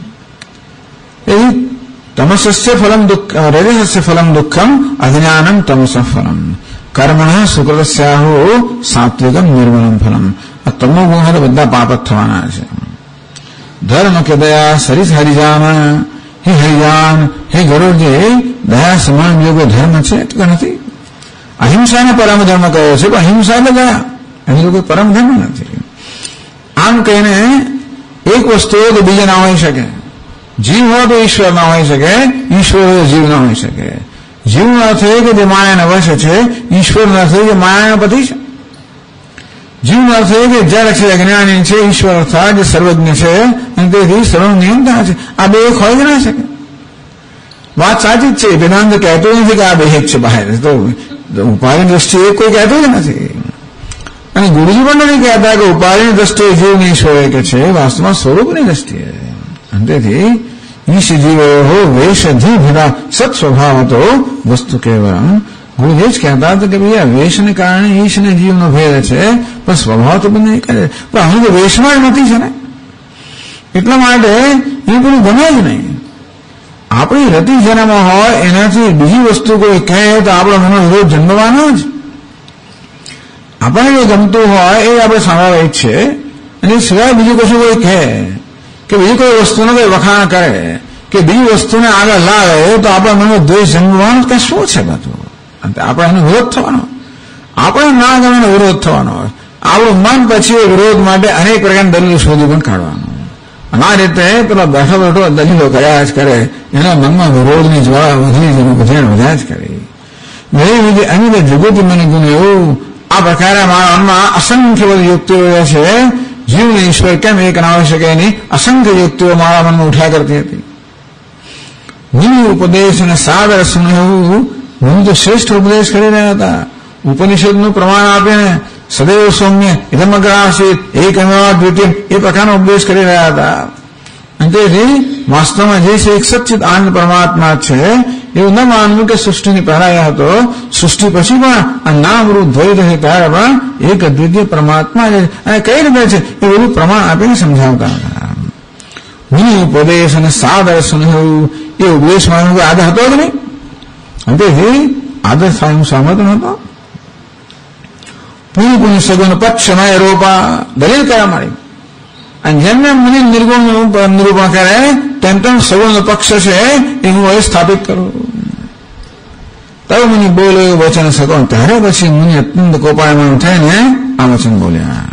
Speaker 2: એવી તમસસ્ય ફલમ દુઃખ રજસસ્ય ફલમ દુઃખમ અજ્ઞાનમ તમસ ફલમ કર્મણ સુકૃતસ્યાહુ સાત્વિકમ નિર્મલમ ફલમ. આ તમો ગુણ તો બધા પાપ જ થવાના છે. ધર્મ કે દયા સરીસ હરિજાન. હે હરિજાન, હે ગરુડજી, દયા સમાન જો કોઈ ધર્મ છે તો નથી. અહિંસાને પરમ ધર્મ કહ્યો છે, પણ અહિંસા એટલે દયા, એની કોઈ પરમ ધર્મ નથી. આમ કહીને એક વસ્તુ તો બીજા ના હોઈ શકે. જીવ હોય તો ઈશ્વર ના હોઈ શકે, ઈશ્વર હોય તો જીવ ના હોઈ શકે. જીવનો અર્થ એ કે જે માયાના વશ છે, ઈશ્વરનો અર્થ એ કે માયાના પતિ છે. જીવનો અર્થ એ કે જળ છે, અજ્ઞાની છે, ઈશ્વર અર્થાત જે સર્વજ્ઞ છે અને તેથી સર્વ નિયંતા છે. આ બે એક હોય જ ના શકે. વાત સાચી જ છે. વેદાંત કહેતો નથી કે આ બે એક છે બહાર, તો ઉપાયની દ્રષ્ટિએ કોઈ કહેતો જ નથી. અને ગુરુજી પણ નથી કહેતા કે ઉપાયની દ્રષ્ટિએ જીવ ને ઈશ્વર એક છે, વાસ્તવમાં સ્વરૂપની દ્રષ્ટિએ. તેથી ઈશ જીવો વેશધિ ભેદા સત સ્વભાવ હતો વસ્તુ કેવલમ. ગુરુજી જ કહેતા હતા કે ભાઈ વેશને કારણે ઈશ ને જીવનો ભેદ છે, પણ સ્વભાવ તો બંને કરે. પણ અહીં તો વેશમાં જ નથી છે ને, એટલા માટે એ બધું ગમે જ નહીં. આપણી રતિ જેનામાં હોય એનાથી બીજી વસ્તુ કોઈ કહે તો આપણો મનો વિરોધ જન્મવાનો જ. આપણને જે ગમતું હોય એ આપણે સ્વાભાવિક છે, અને સિવાય બીજું કશું કોઈ કહે કે બીજી કોઈ વસ્તુનો કોઈ વખાણ કરે કે બીજી વસ્તુને આગળ લાવે તો આપણા મનમાં દ્વેષ જન્મવાનું કે શું છે બધું. આપણે એનો વિરોધ થવાનો, આપણે ના ગમે વિરોધ થવાનો. આપણું મન પછી વિરોધ માટે અનેક પ્રકારની દલીલો શોધી પણ કાઢવાનું. અને આ રીતે પેલા બેઠો બેઠો દલીલો કર્યા જ કરે, એના મનમાં વિરોધની જ્વાળા વધ્યા જ કરે. અને જગત મને ગુણ એવું આ પ્રકારે મારા મનમાં અસંખ્ય બધી યુક્તિઓ છે. જીવને ઈશ્વર કેમ એક ના હોઈ શકે એની અસંખ્ય યુક્તિઓ મારા મનમાં ઉઠ્યા કરતી હતી. ગુરુ ઉપદેશ અને સાદર સુનેવું ગુરુ તો શ્રેષ્ઠ ઉપદેશ કરી રહ્યા હતા. ઉપનિષદનું પ્રમાણ આપીને સદૈવ સૌમ્ય ઇદમગ્રાસિત એકમેવ દ્વિતીય એ પ્રકારનો ઉપદેશ કરી રહ્યા હતા. અને તેથી વાસ્તવમાં જે છે એક સચ્ચિત આનંદ પરમાત્મા છે એવું ન માનવું કે સૃષ્ટિની પહેલા હતો, સૃષ્ટિ પછી પણ આ નામરૂપ દ્વૈત છે ત્યારે પણ એક અદ્વિતીય પરમાત્મા છે. અને કઈ રીતે છે એ બધું પ્રમાણ આપીને સમજાવતા હતા. ગુરુ ઉપદેશ અને સાદર સુનેવું એ ઉપદેશ માનવું કોઈ આદર હતો જ નહીં. અને તેથી આદર થવાનું સહમત નહોતો. પૂરી પૂરી સગુણ પક્ષમાં રોપા દલીલ કરવા માંડી. અને જેમ જેમ મને નિર્ગુણ નિરૂપણ કરે તેમ તેમ સગુણનો પક્ષ છે એ હું હવે સ્થાપિત કરું. તબ મુનિ બોલે વચન સગુણ. ત્યારે પછી મુનિ અત્યંત કોપાયમાન થઈને આ વચન બોલ્યા.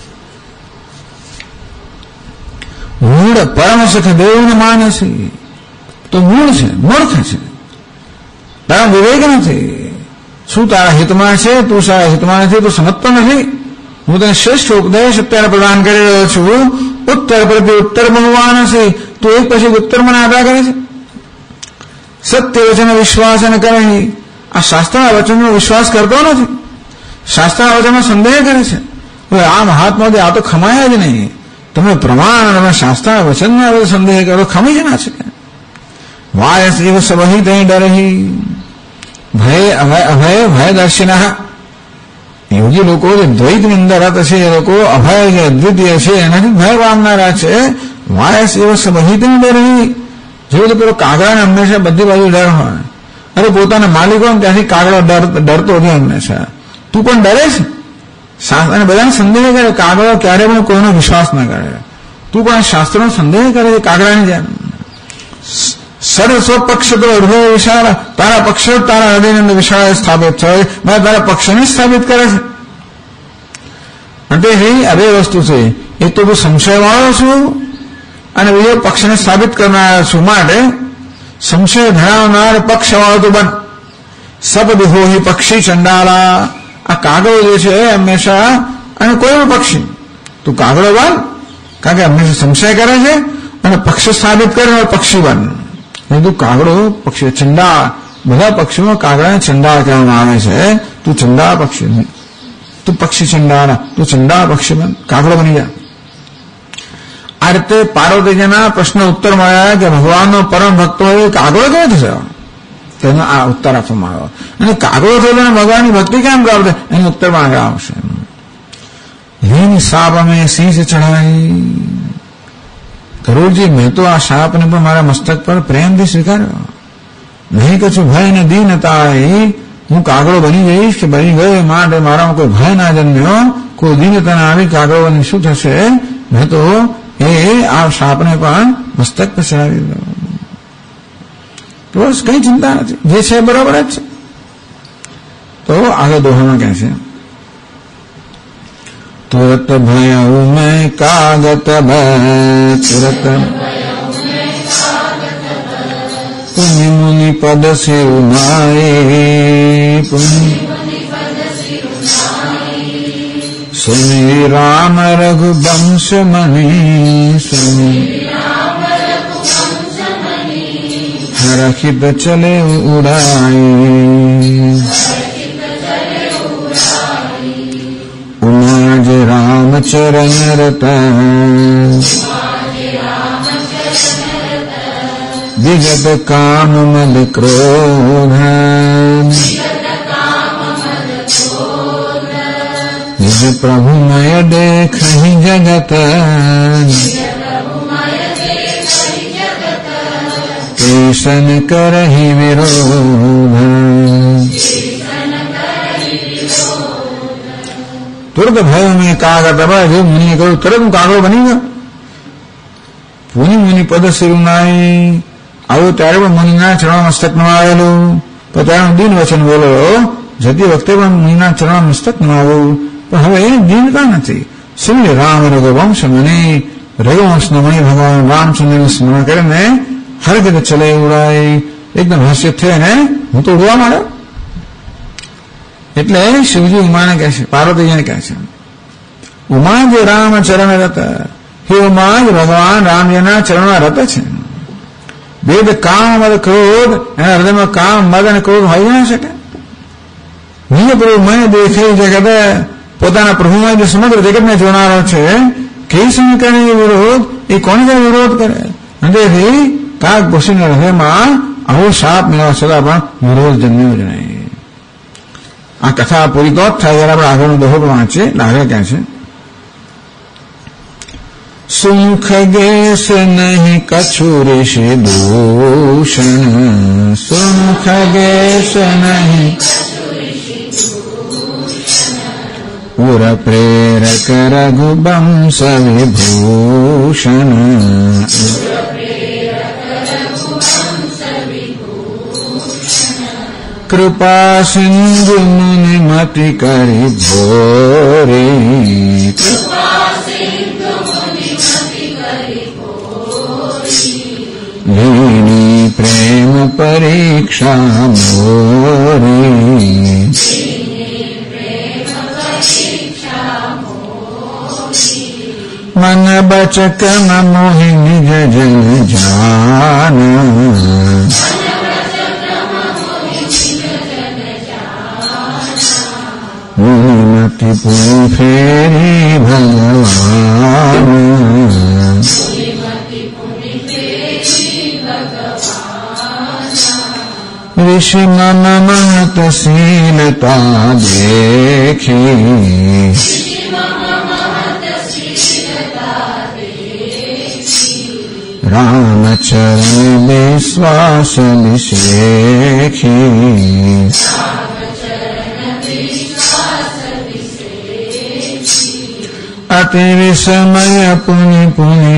Speaker 2: મૂળ પરમ સુખ દેવને માને છે તો મૂળ છે, મૂર્ખ છે, તારા વિવેક નથી. શું તારા હિતમાં છે? તું સારા હિતમાં નથી તો સમજતો નથી. હું તને શ્રેષ્ઠ ઉપદેશ અત્યારે પ્રદાન કરી રહ્યો છું. ઉત્તર પ્રતિ ઉત્તર ભગવાન છે, તું એક પછી ઉત્તર મને આદા કરે છે. સત્ય વચન વિશ્વાસ અને કરે. આ શાસ્ત્રના વચનનો વિશ્વાસ કરતો નથી, શાસ્ત્રના વચનમાં સંદેહ કરે છે. હવે આ મહાત્માથી આ તો ખમાયા જ નહીં. તમે પ્રમાણ અને શાસ્ત્રના વચનમાં સંદેહ કરો, ખમી જ ના શકે. વાયસ એવ સબહી તઈ ડરહી ભય અભય ભય દર્શિના. યોગી લોકો જે દ્વૈતની અંદર રત છે એ લોકો અભય જે અદ્વિતીય છે એનાથી ભય પામનારા છે. વાયસ એવ સબહી તઈ ડરહી. જેવું તો પેલો કાગડાને હંમેશા બધી બાજુ ડર હોય. અરે પોતાના માલિકો ત્યાંથી કાગડો ડરતો નથી હંમેશા. તું પણ ડરે છે. અને બધાને સંદેહ કરે. કાગડો ક્યારે પણ કોઈનો વિશ્વાસ ના કરે. તું પણ શાસ્ત્રનો સંદેહ કરે છે કાગડાની જેમ. સર્વ સ્વપક્ષ તો હૃદય વિશાળ. તારા પક્ષ તારા હૃદયની અંદર વિશાળ સ્થાપિત થાય. મેં તારા પક્ષને સ્થાપિત કરે છે. અને આ બે વસ્તુ છે. એક તો તું સંશયવાળો છું અને બીજો પક્ષને સ્થાપિત કરનાર છું. માટે સંશય ધરાવનાર પક્ષવાળો તો બન. સપદિહો હિ પક્ષી ચંડાલા. આ કાગડો જે છે હંમેશા, અને કોઈ પણ પક્ષી તું કાગડો બન, કારણ કે હંમેશા સંશય કરે છે અને પક્ષ સ્થાપિત કરે પક્ષી બન. તું કાગડો પક્ષી ચંડાળ. બધા પક્ષીમાં કાગડાને ચંડાળ કહેવામાં આવે છે. તું ચંડાળ પક્ષી તું પક્ષી ચંડાળ, તું ચંડાળ પક્ષી બન, કાગડો બની જા. આ રીતે પાર્વતીજીના પ્રશ્ન ઉત્તર મળ્યા કે ભગવાનનો પરમ ભક્ત હોય કાગડો કેવો થશે, તેનો આ ઉત્તર આપવામાં આવ્યો. અને કાગડો થયો અને ભગવાનની ભક્તિ કેમ પ્રાપ્ત, એનો ઉત્તરમાં આગળ આવશે. લીન સાપ અમે શીશ ચઢાઈ. ગરુડજી, મેં તો આ સાપને પણ મારા મસ્તક પર પ્રેમથી સ્વીકાર્યો. નહીં કશું ભય ને દીનતા, હું કાગડો બની જઈશ કે બની ગયો માટે મારામાં કોઈ ભય ના જન્મ્યો, કોઈ દીનતા ના આવી, કાગડો બની શું થશે. મેં તો આ સાપને પણ મસ્તક પર ચડાવી દીધો. બસ કઈ ચિંતા નથી, જે છે બરાબર જ છે. તો આગળ દોહામાં કહે છે, તુરત ભયઉ મેં કાગત તુરત પુનિ મુનિ પદ સે ઉનાએ સુનિ રામ રઘુવંશ મની સુનિ હરખિત ચલે ઉડાઈ ઉમાજ રામ ચરણ રતા વિગત કામ મદ ક્રોધ નિજ પ્રભુમય દેખहि જગત કેશન કરहि વિરોધ. તુરત ભય મેં કાગત જો મુનિએ કહ્યું તરત હું કાગડો બની ગયો. પુનિ મુનિ પદ સિરુનાઈ આવું ત્યારે પણ મુનિના ચરણ મસ્તક નવાયેલું, પણ ત્યારે દિન વચન બોલો, જતી વખતે પણ મુનિના ચરણ મસ્તક નવાવું, પણ હવે એ દીનતા નથી. સુનિ રામ રઘુવંશ મને રઘુવંશનો મણિ ભગવાન રામચંદ્રનું સ્મરણ કરીને હરગત ચલે ઉડાય, એકદમ હાસ્ય થઈને હું તો ઉડવા માંડ્યો. એટલે શિવજી ઉમાને કહે છે, પાર્વતીજીને કહે છે, ઉમા જે રામ ચરણ રત, હે ઉમા જ ભગવાન રામજીના ચરણમાં રત છે. વેદ કામ મદ ક્રોધ, એના હૃદયમાં કામ મદ અને ક્રોધ હોઈ ના શકે. નિજ પ્રભુ મને દેખે જગત, પોતાના પ્રભુમાં જે સમગ્ર જગતને જોનારો છે, કઈ સંકરણે વિરોધ, એ કોને કઈ વિરોધ કરે. હૃદયથી કાગ પશુના હૃદયમાં આવો શાપ મેળવવા છતાં પણ વિરોધ જન્મ્યો જ નહીં. આ કથા પૂરી તો જ થાય જયારે આપણે આગળનો દોહો વાંચીએ. આગળ ક્યાં છે, સુખ ગેસ નહીં કછુ ઋષિ દૂષણ, સુખ ગેસ નહીં પુર પ્રેરક રઘુવંશ વિભૂષણ. કૃપા સિંધુ મુનિ મતિ કરી ભોરી, લીની પ્રેમ પરીક્ષા મોરી. મન બચક મોહી નિજ જન જાન, મતિ પૂરી ફેરી ભગવાન. ऋषि मम महत शीलता देखी, राम चरण विश्वास विषेखी. अति विस्मय पुनि पुनि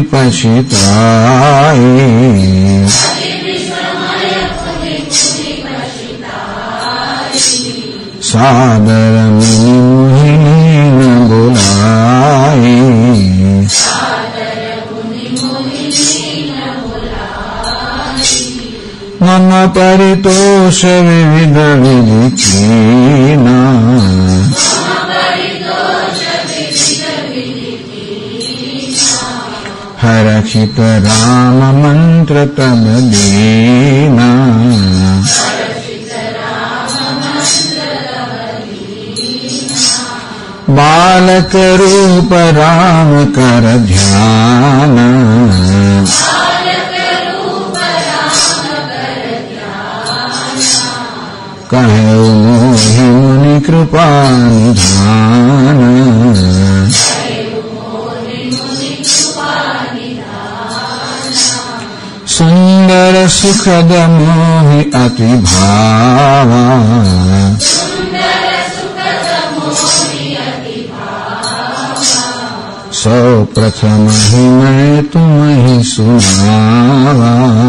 Speaker 2: पछिताई, सादर मुनि मोहिनी न बुलाई. मम परितोष विविध विधि कीना, हरखित राम मंत्र तब दीना. बालक रूप राम कर ध्यान, कहे मोहि मुनि कृपा निधान। सुंदर सुखद मोहि अति भावा, सौ प्रथम ही मैं तुम्हें सुनावा।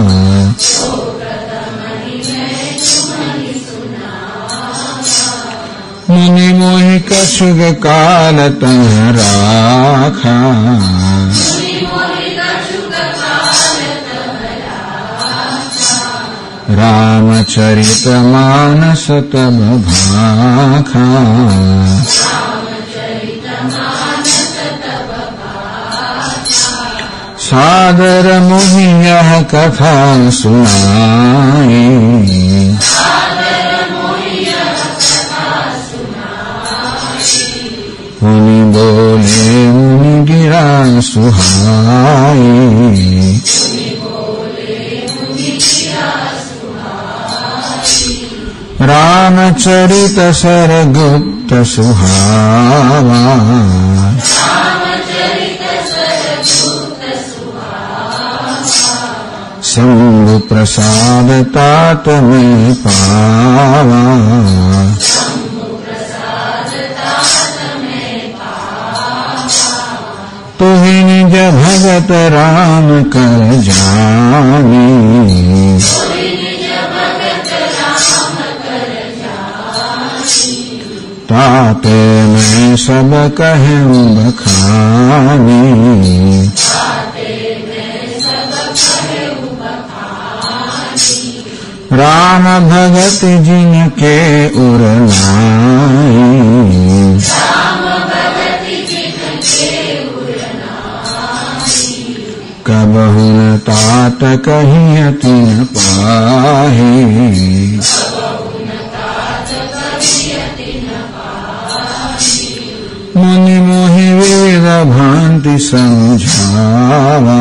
Speaker 2: मुनि मोहि कछुग काल तह राखा, रामचरित मानस तब भाखा। सादर मुनि यह कथा सुनाई, मुनि बोले मुनि गिरा सुहाई। रामचरित सरगुप्त सुहावा, शंभु प्रसाद तात में पावा। तुहि निज भगत राम कर जानी, ताते मैं सब कहूँ बखानी। राम भगत जिनके उर नाई, कबहु न तात कहियति न पाहि। मुनि मोहि वेद भांति समझावा,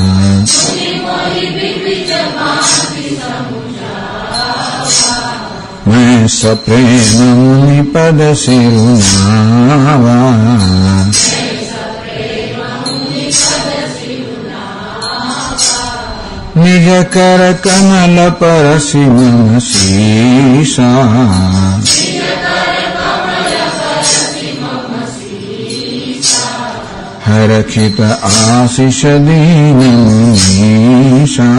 Speaker 2: मैं सप्रेम मुनि पद सिरुनावा। निज कर कमल परसि मम सीसा, हरखित आशीष दीन मुनीसा।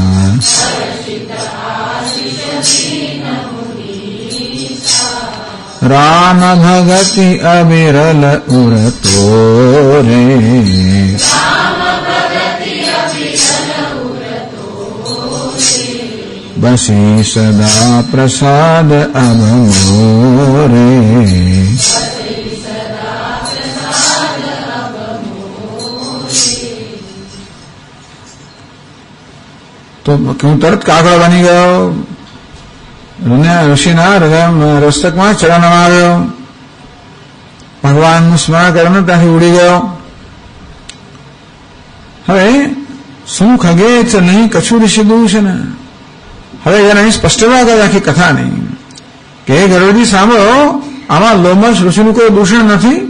Speaker 2: राम भगति अविरल उर तोरे, बसी सदा प्रसाद अब मोरे। तो क्यों તરત કાગળ બની ગયો? ઋષિના હૃદય રસ્તકમાં ચરણમાં આવ્યો, ભગવાનનું સ્મરણ કરીને ત્યાંથી ઉડી ગયો. હવે શું ખગે છે નહીં, કશું ઋષિ દૂષ ને. હવે એને અહીં સ્પષ્ટતા કરી આખી કથાની કે ગરુડજી સાંભળો, આમાં લોમશ ઋષિનું કોઈ દૂષણ નથી.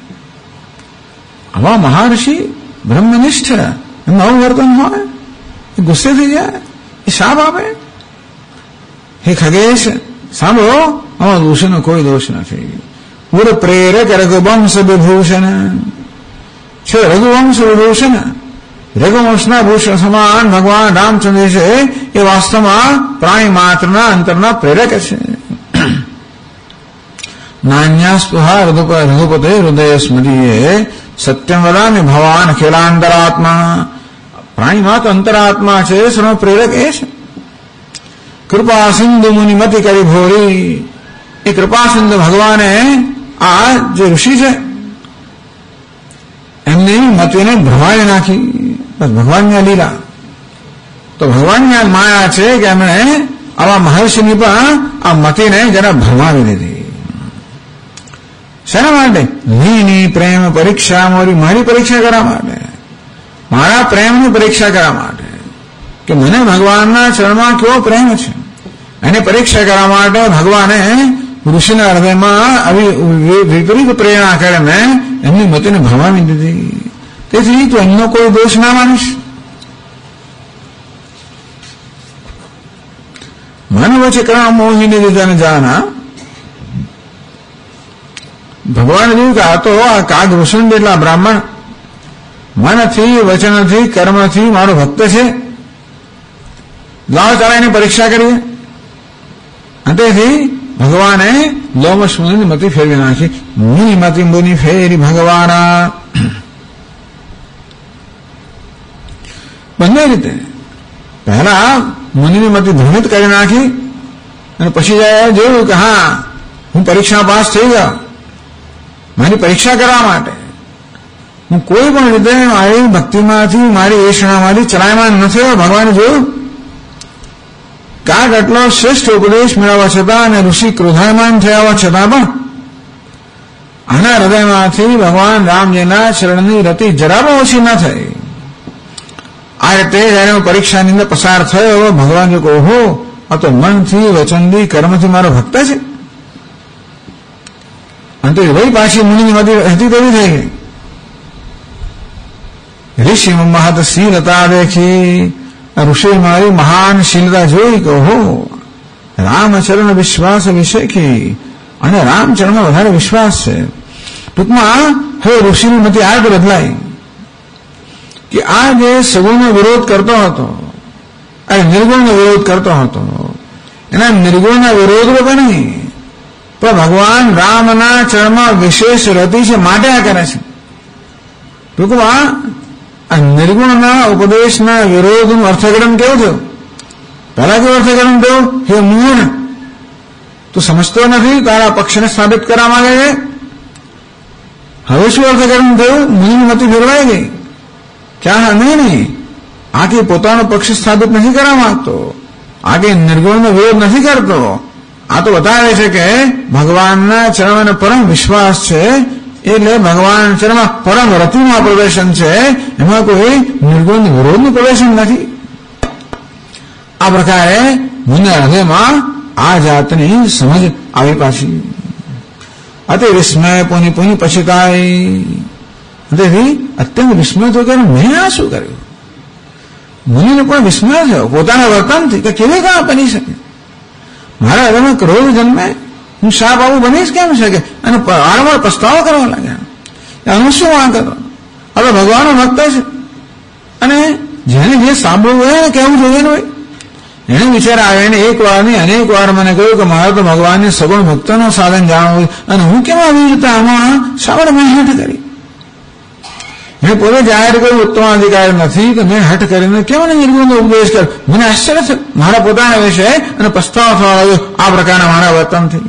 Speaker 2: આવા મહાઋષિ બ્રહ્મનિષ્ઠ એનું આવું વર્તન હોય, એ ગુસ્સે થઈ જાય, એ શાપ આપે. હે ખગેશ સાંભળો, આમાં દૂષણનો કોઈ દોષ નથી. ગુરુ પ્રેરક રઘુવંશ વિભૂષણ છે. રઘુવંશ વિભૂષણ, રઘુવંશના ભૂષણ સમાન ભગવાન રામચંદ્ર છે. એ વાસ્તવમાં પ્રાણી માત્રના અંતરના પ્રેરક છે. નાન્યા સ્પૃહા રઘુપતે હૃદય સ્મરીએ, સત્યમ વદામિ ભવાન અખિલાંતરાત્મા. પ્રાણીમાં તો અંતરાત્મા છે, સર્વ પ્રેરક એ છે. કૃપા સિંધુ મુનિમતિ કરી ભોરી. એ કૃપા સિંધુ ભગવાને આ જે ઋષિ છે એમની મતિને ભ્રમાવી નાખી. બસ ભગવાનની લીલા. તો ભગવાનની આ માયા છે કે એમણે આવા મહર્ષિની પણ આ મતિને જરા ભ્રમાવી દીધી. શેના માટે? લીની પ્રેમ પરીક્ષા મોરી, મારી પરીક્ષા કરવા માટે, મારા પ્રેમની પરીક્ષા કરવા માટે કે મને ભગવાનના ચરણમાં કેવો પ્રેમ છે. એને પરીક્ષા કરવા માટે ભગવાને ઋષિના હૃદયમાં આવી વિપરીત પ્રેરણા કરીને એમની મતિને ભમાવી દીધી. તેથી તું એમનો કોઈ દોષ ના માનીશ. મન વચકરા મોહિની દીધાને જાના. ભગવાન જોયું કે આ તો આ કાગ ઋષિ એટલા બ્રાહ્મણ મનથી વચનથી કર્મથી મારો ભક્ત છે. લાવ ચાલે એની પરીક્ષા કરીએ. તેથી ભગવાને લોમશ મુનિની મતિ ફેરવી નાખી. મુનિ મતિ મુનિ ફેરી ભગવાના. બંને રીતે પહેલા મુનિની મતિ ભ્રમિત કરી નાખી અને પછી જાય જોયું કે હા હું પરીક્ષા પાસ થઈ ગયો. મારી પરીક્ષા કરવા માટે હું કોઈ પણ રીતે મારી ભક્તિમાંથી મારી એષણામાંથી ચલાયમાન નથી થયો. ભગવાને જોયું કાગ આટલો શ્રેષ્ઠ ઉપદેશ મેળવવા છતાં અને ઋષિ ક્રોધાયમાન થયા છતાં પણ આના હૃદયમાંથી ભગવાન રામજીના ચરણની રતિ જરા પણ ઓછી ન થઈ. આ રીતે જયારે હું પરીક્ષાની અંદર પસાર થયો ભગવાન જો કહો આ તો મનથી વચનથી કર્મથી મારો ભક્ત છે. અને વહી પાછી મુનિની મતિ હતી તેવી થઈ ગઈ. ઋષિ મહત શીલતા દેખી. ઋષિ મારી મહાન શીલતા જોઈ કહો રામચરણ વિશ્વાસ વિશેખી. અને રામચરણમાં વધારે વિશ્વાસ છે. ટૂંકમાં હવે ઋષિની મતિ આ રીતે બદલાઈ કે આ જે સગુણનો વિરોધ કરતો હતો અને નિર્ગુણનો વિરોધ કરતો હતો એના નિર્ગુણના વિરોધ રૂપે નહીં પણ ભગવાન રામના ચરણમાં વિશેષ રતિ છે માટે આ કરે છે. ટૂંકમાં આ નિર્ગુણના ઉપદેશના વિરોધનું અર્થઘટન કેવું થયું? પહેલા કેવું અર્થઘટન થયું? હે મૂળ તું સમજતો નથી, તારા પક્ષને સ્થાપિત કરવા માંગે છે. હવે શું અર્થઘટન થયું? મુનિની મતિ ફેરવાઈ ગઈ. ક્યાં નહીં આગે પોતાનો પક્ષ સ્થાપિત નથી કરવા માંગતો, આગે નિર્ગુણનો વિરોધ નથી કરતો. આ તો બતાવે છે કે ભગવાનના ચરણમાં પરમ વિશ્વાસ છે એટલે ભગવાન ચરણમાં પરમ રતિમાં પ્રવેશન છે. એમાં કોઈ નિર્ગુણ વિરોધનું પ્રવેશન નથી. આ પ્રકારે મુનિના હૃદયમાં આ જાતની સમજ આવી પાછી. અતિ વિસ્મય પુની પુની પછતાય. તેથી અત્યંત વિસ્મય તો કે મેં આ શું કર્યું? મુનિને પણ વિસ્મય થયો પોતાના વર્તનથી કે કેવી કામ બની શકે? મારા હૃદયમાં ક્રોધ જન્મે, હું શાપ આવું બની જ કેમ શકે? અને વારંવાર પસ્તાવો કરવા લાગ્યા. આનું શું વાંક હતો? હવે ભગવાનનો ભક્ત છે અને જેને જે સાંભળવું હોય એને કહેવું જોઈએ ને ભાઈ. એને વિચાર આવે એને એક વાર નહીં અનેક વાર મને કહ્યું કે મારે તો ભગવાનને સગુણ ભક્તનો સાધન જાણવું અને હું કેમ આવી રીતે આમાં શા માટે મેં હઠ કરી? મેં પોતે જાહેર કર્યું ઉત્તમાધિકાર નથી તો મેં હઠ કરીને કેમ નિર્ગુણનો ઉપદેશ કર્યો? મને આશ્ચર્ય છે મારા પોતાના વિશે અને પસ્તાવો થવા લાગ્યો આ પ્રકારના મારા વર્તનથી.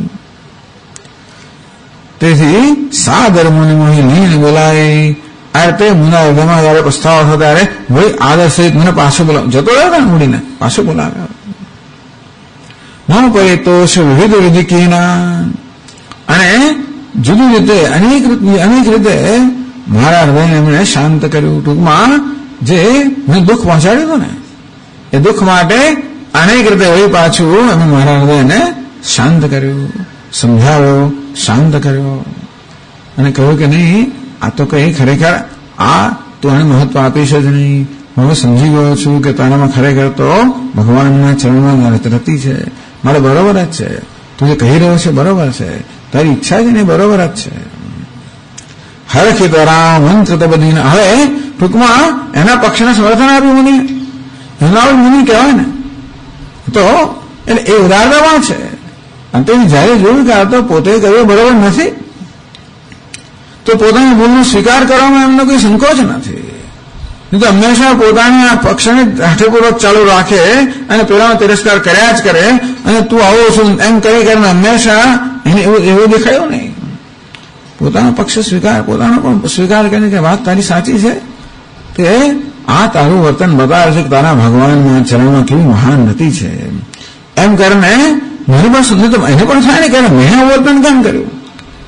Speaker 2: તેથી સાદર મુનિ મોહી લીન બોલાય. આ રીતે મુના હૃદયમાં જયારે પસ્તાવો થયો ત્યારે ભાઈ આદર સહિત મને પાછો બોલાવ જતો રહ્યો ને મૂડીને પાછો બોલાવ્યો. મમ પરિતોષ વિવિધ વિધિકીના. અને જુદી રીતે અનેક રીતે મારા હૃદયને એમણે શાંત કર્યું. ટૂંકમાં જે મેં દુઃખ પહોંચાડ્યું હતું ને એ દુઃખ માટે અનેક રીતે વળી પાછું અમે મારા હૃદયને શાંત કર્યું, સમજાવ્યો, શાંત કર્યો અને કહ્યું કે નહીં આ તો કઈ ખરેખર આ તું આને મહત્વ આપીશ જ નહીં. હું હવે સમજી ગયો છું કે તારામાં ખરેખર તો ભગવાનના ચરણમાં રતિ છે. મારે બરોબર જ છે. તું જે કહી રહ્યો છે બરોબર છે. તારી ઈચ્છા છે ને બરોબર જ છે. હરખિત રામ મંત્ર તબદીન. હવે ટૂંકમાં એના પક્ષને સમર્થન આપ્યું મુનિ. એના મુનિ કહેવાય ને તો એટલે એ ઉદારતામાં છે. અને તેથી જયારે જોયું કે આ તો પોતે કહ્યું બરોબર નથી તો પોતાની ભૂલનો સ્વીકાર કરવામાં એમનો કોઈ સંકોચ નથી. તો હંમેશા પોતાના પક્ષને હાથેપૂર્વક ચાલુ રાખે અને પેલાનો તિરસ્કાર કર્યા જ કરે અને તું આવો છું એમ કરી કરીને હંમેશા એને એવું દેખાયું નહીં. પોતાનો પક્ષ સ્વીકાર પોતાનો પણ સ્વીકાર કરીને કે વાત તારી સાચી છે કે આ તારું વર્તન બતાવે છે કે તારા ભગવાનના ચરણમાં કેવી મહાન રતિ છે એમ કરીને મારી પાસે એને પણ થાય ને કે મેં આ વર્તન કેમ કર્યું? આ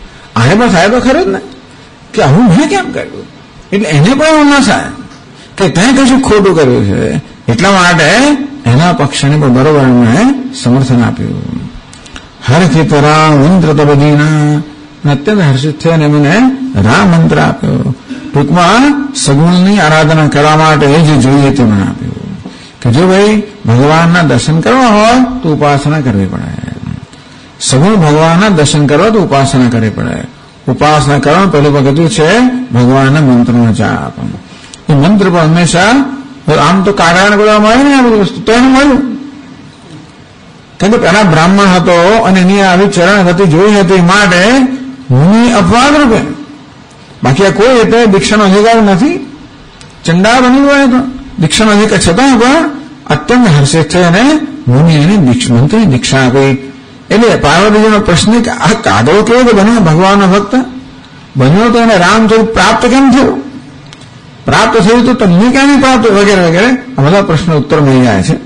Speaker 2: મારે પણ થાય તો ખરો જ ને કે હું મેં કેમ કર્યું, એટલે એને પણ એવું ના થાય કે ત્યાં કશું ખોટું કર્યું છે. એટલા માટે એના પક્ષને પણ બરોબર એમણે સમર્થન આપ્યું. હરખિત રામ મંત્ર તબદીના, અત્યંત હર્ષિત થઈને મને રામ મંત્ર આપ્યો. ટૂંકમાં સગુણની આરાધના કરવા માટે જે જોઈએ તે મને આપ્યું કે જો ભાઈ ભગવાનના દર્શન કરવા હોય તો ઉપાસના કરવી પડે. સગુણ ભગવાનના દર્શન કરવા તો ઉપાસના કરવી પડે. ઉપાસના કરવાનું પહેલું પગથિયું છે ભગવાનના મંત્રનો જાપ. એ મંત્ર પણ હંમેશા આમ તો કાગડાને બધા મળે ને આ બધી વસ્તુ તો એને મળ્યું, કેમ કે પેલા બ્રાહ્મણ હતો અને એની આવી ચરણ હતી જોઈ હતી માટે મુનિ અપવાદ રૂપે, બાકી આ કોઈ એટલે દીક્ષાનો અધિકાર નથી, ચંડા બની ગયો તો દીક્ષાનો અધિકાર છતાં પણ અત્યંત હર્ષિત થઈ અને મુનિ એને મંત્રની દીક્ષા આપી. એટલે પાર્વતીજીનો પ્રશ્ન કે આ કાગડો કેવો તો બન્યો ભગવાનનો ભક્ત બન્યો તો એને રામચરિત પ્રાપ્ત કેમ થયું, પ્રાપ્ત થયું તો તમને ક્યાં નહીં પ્રાપ્ત વગેરે વગેરે આ બધા પ્રશ્નો ઉત્તર મળી જાય છે.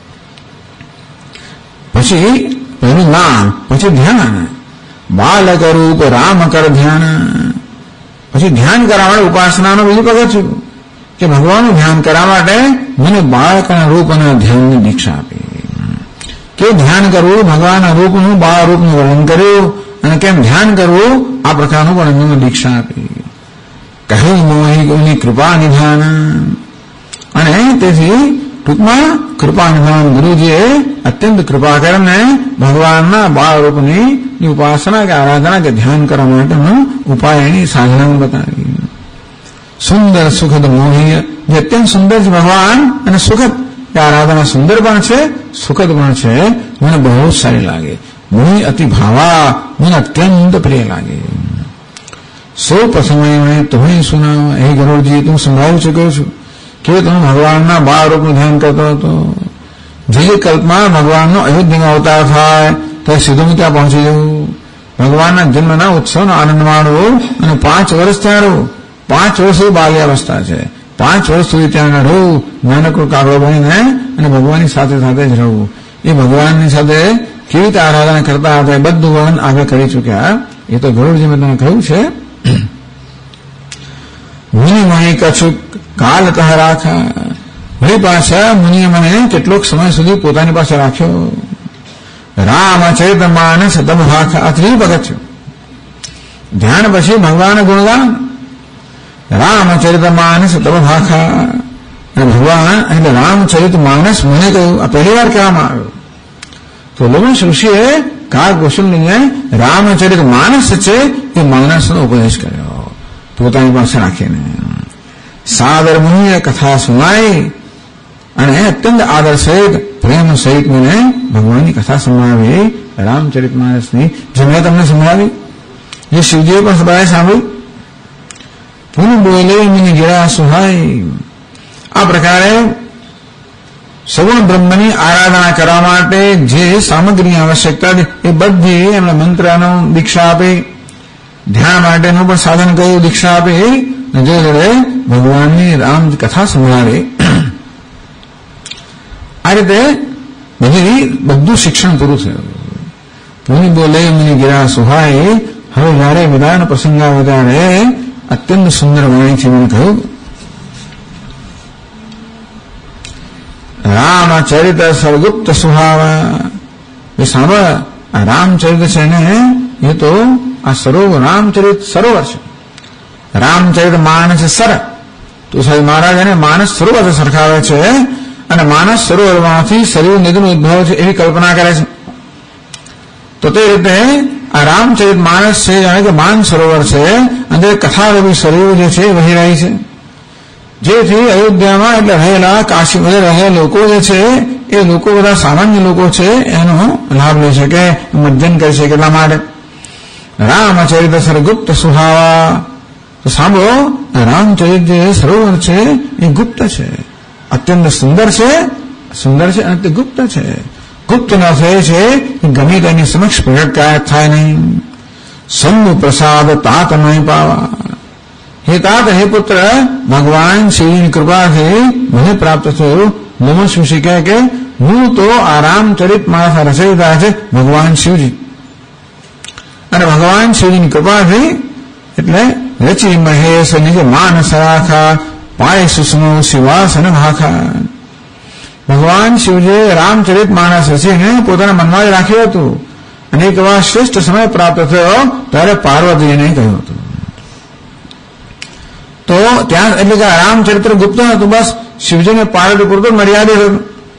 Speaker 2: પછી પહેલું નામ, પછી ધ્યાન, બાલક રૂપ રામ કર ધ્યાન. પછી ધ્યાન કરવા માટે ઉપાસનાનો બીજું પગથિયું કે ભગવાનનું ધ્યાન કરવા માટે મને બાળકના રૂપ અને ધ્યાનની દીક્ષા આપી. કે ધ્યાન કરવું, ભગવાનના રૂપનું બાળ રૂપનું વર્ણન કર્યું અને કેમ ધ્યાન કરવું આ પ્રકારનું પણ એમને દીક્ષા આપી. કહ્યું મોહિની કૃપા નિધાન, અને તેથી ટૂંકમાં કૃપા નિધાન ગુરુજીએ અત્યંત કૃપા કરીને ભગવાનના બાળ રૂપની ઉપાસના કે આરાધના કે ધ્યાન કરવા માટેનો ઉપાય એની સાધના બતાવી. સુંદર સુખદ મોહીય, જે અત્યંત સુંદર છે ભગવાન અને સુખદ, કે આરાધના સુંદર પણ છે સુખદ પણ છે, મને બહુ સારી લાગે. મોહી અતિ ભાવા, મને અત્યંત પ્રિય લાગે. સૌ પ્રસમય તમે સુનાવો હે ગરુડજી, તું સંભળાવી ચૂક્યો છું કે તમે ભગવાનના બાળ રૂપનું ધ્યાન કરતો હતો. જે કલ્પમાં ભગવાનનો અયોધ્યામાં અવતાર થાય તો સીધું ત્યાં પહોંચી જવું, ભગવાનના જન્મના ઉત્સવનો આનંદ માણવો અને 5 વર્ષ ત્યાં રહું. 5 વર્ષ સુધી બાલ્યાવસ્થા છે, 5 વર્ષ સુધી ત્યાં રહું, નાનકડો કાગડો બનીને અને ભગવાનની સાથે સાથે જ રહું. એ ભગવાનની સાથે કેવી રીતે આરાધના કરતા હતા એ બધું વર્ણન આગળ કરી ચૂક્યા. એ તો ગરુડજી મેં તમને કહ્યું છે. મુનિ મહી કછુક કાલ કહ રાખા, મારી પાસે મુનિએ મને કેટલોક સમય સુધી પોતાની પાસે રાખ્યો. રામચરિત માનસ તમ ભાખા, આ ત્રીજું પગથિયું. ધ્યાન પછી ભગવાન ગુણગાન. રામચરિત માનસ તમ ભાખા, ભગવાન એટલે રામચરિત માનસ મને કહ્યું, આ પહેલી વાર કહેવામાં આવ્યું. તો લવણ ઋષિએ કાગ કૌશલ્યને રામચરિત માનસ છે એ માનસનો ઉપદેશ કર્યો પોતાની પાસે રાખીને. સાદર મુનિએ કથા સુનાઈ, અને અત્યંત આદર સહિત પ્રેમ સહિત મને ભગવાનની કથા સંભળાવી, રામચરિત માનસની, જે મેં તમને સંભળાવી, જે શિવજીએ પણ સભાએ સાંભળી. પુન બોલે મને ગિરા સુહાય. આ પ્રકારે સગુણ બ્રહ્મની આરાધના કરવા માટે જે સામગ્રીની આવશ્યકતા એ બધી એમણે મંત્રનો દીક્ષા આપી, ધ્યાન માટેનું પણ સાધન કહ્યું, દીક્ષા આપી, જે જોડે ભગવાનની રામ કથા સંભળાવી. આ રીતે બધું શિક્ષણ પૂરું થયું. પુની બોલે મને ગિરા સુહાય. હવે જયારે વિદાયનો પ્રસંગ આવ્યો ત્યારે અત્યંત સુંદર વાણીથી મને કહ્યું, રામચરિત સરગુપ્ત સુહાવા. એ સાંભળ, આ રામચરિત છે ને એ તો આ સરોવર, રામચરિત સરોવર છે. રામચરિત માનસ સર, તો સાહેબ મહારાજ એને માનસ સરોવર સરખાવે છે, અને માનસ સરોવરમાંથી સરયુ નદીનો ઉદ્ભવ છે એવી કલ્પના કરે છે. તો તે રીતે આ રામચરિત માનસ છે જાણે કે માન સરોવર છે, અને કથારૂપી સરયુ જે છે વહી રહી છે, જેથી અયોધ્યામાં એટલે રહેલા કાશીમાં રહેલા લોકો જે છે એ લોકો બધા સામાન્ય લોકો છે એનો લાભ લઈ શકે, મજ્જન કરી શકે. એટલા માટે રામચરિત સરગુપ્ત સુહાવા. તો સાંભળો, રામચરિત જે સરોવર છે એ ગુપ્ત છે, અત્યંત સુંદર છે, અને તે ગુપ્ત છે. ગુપ્ત ન થાય છે ગમે તેની સમક્ષ પ્રગટ થાય નહીં. સમ્મુ પ્રસાદ તાત નહીં પાવા. હે તાત, હે પુત્ર, ભગવાન શિવની કૃપાથી મને પ્રાપ્ત થયું. નમઃ ઋષિ કહે કે હું તો આ રામચરિત મારા રચયિતા છે ભગવાન શિવજી. અને ભગવાન શિવજીની કૃપાથી એટલે રચી મહેશ નિજ માનસ રાખા પાય સુષ્મો શિવાસન ભાખા. ભગવાન શિવજીએ રામચરિત માનસ રચીને પોતાના મનમાં જ રાખ્યું હતું અને એક વાર શ્રેષ્ઠ સમય પ્રાપ્ત થયો ત્યારે પાર્વતીજીને કહ્યું હતું. તો ત્યાં એટલે કે રામચરિત્ર ગુપ્ત હતું, બસ શિવજીને પાર્વતી પૂરતું મર્યાદિત હતું.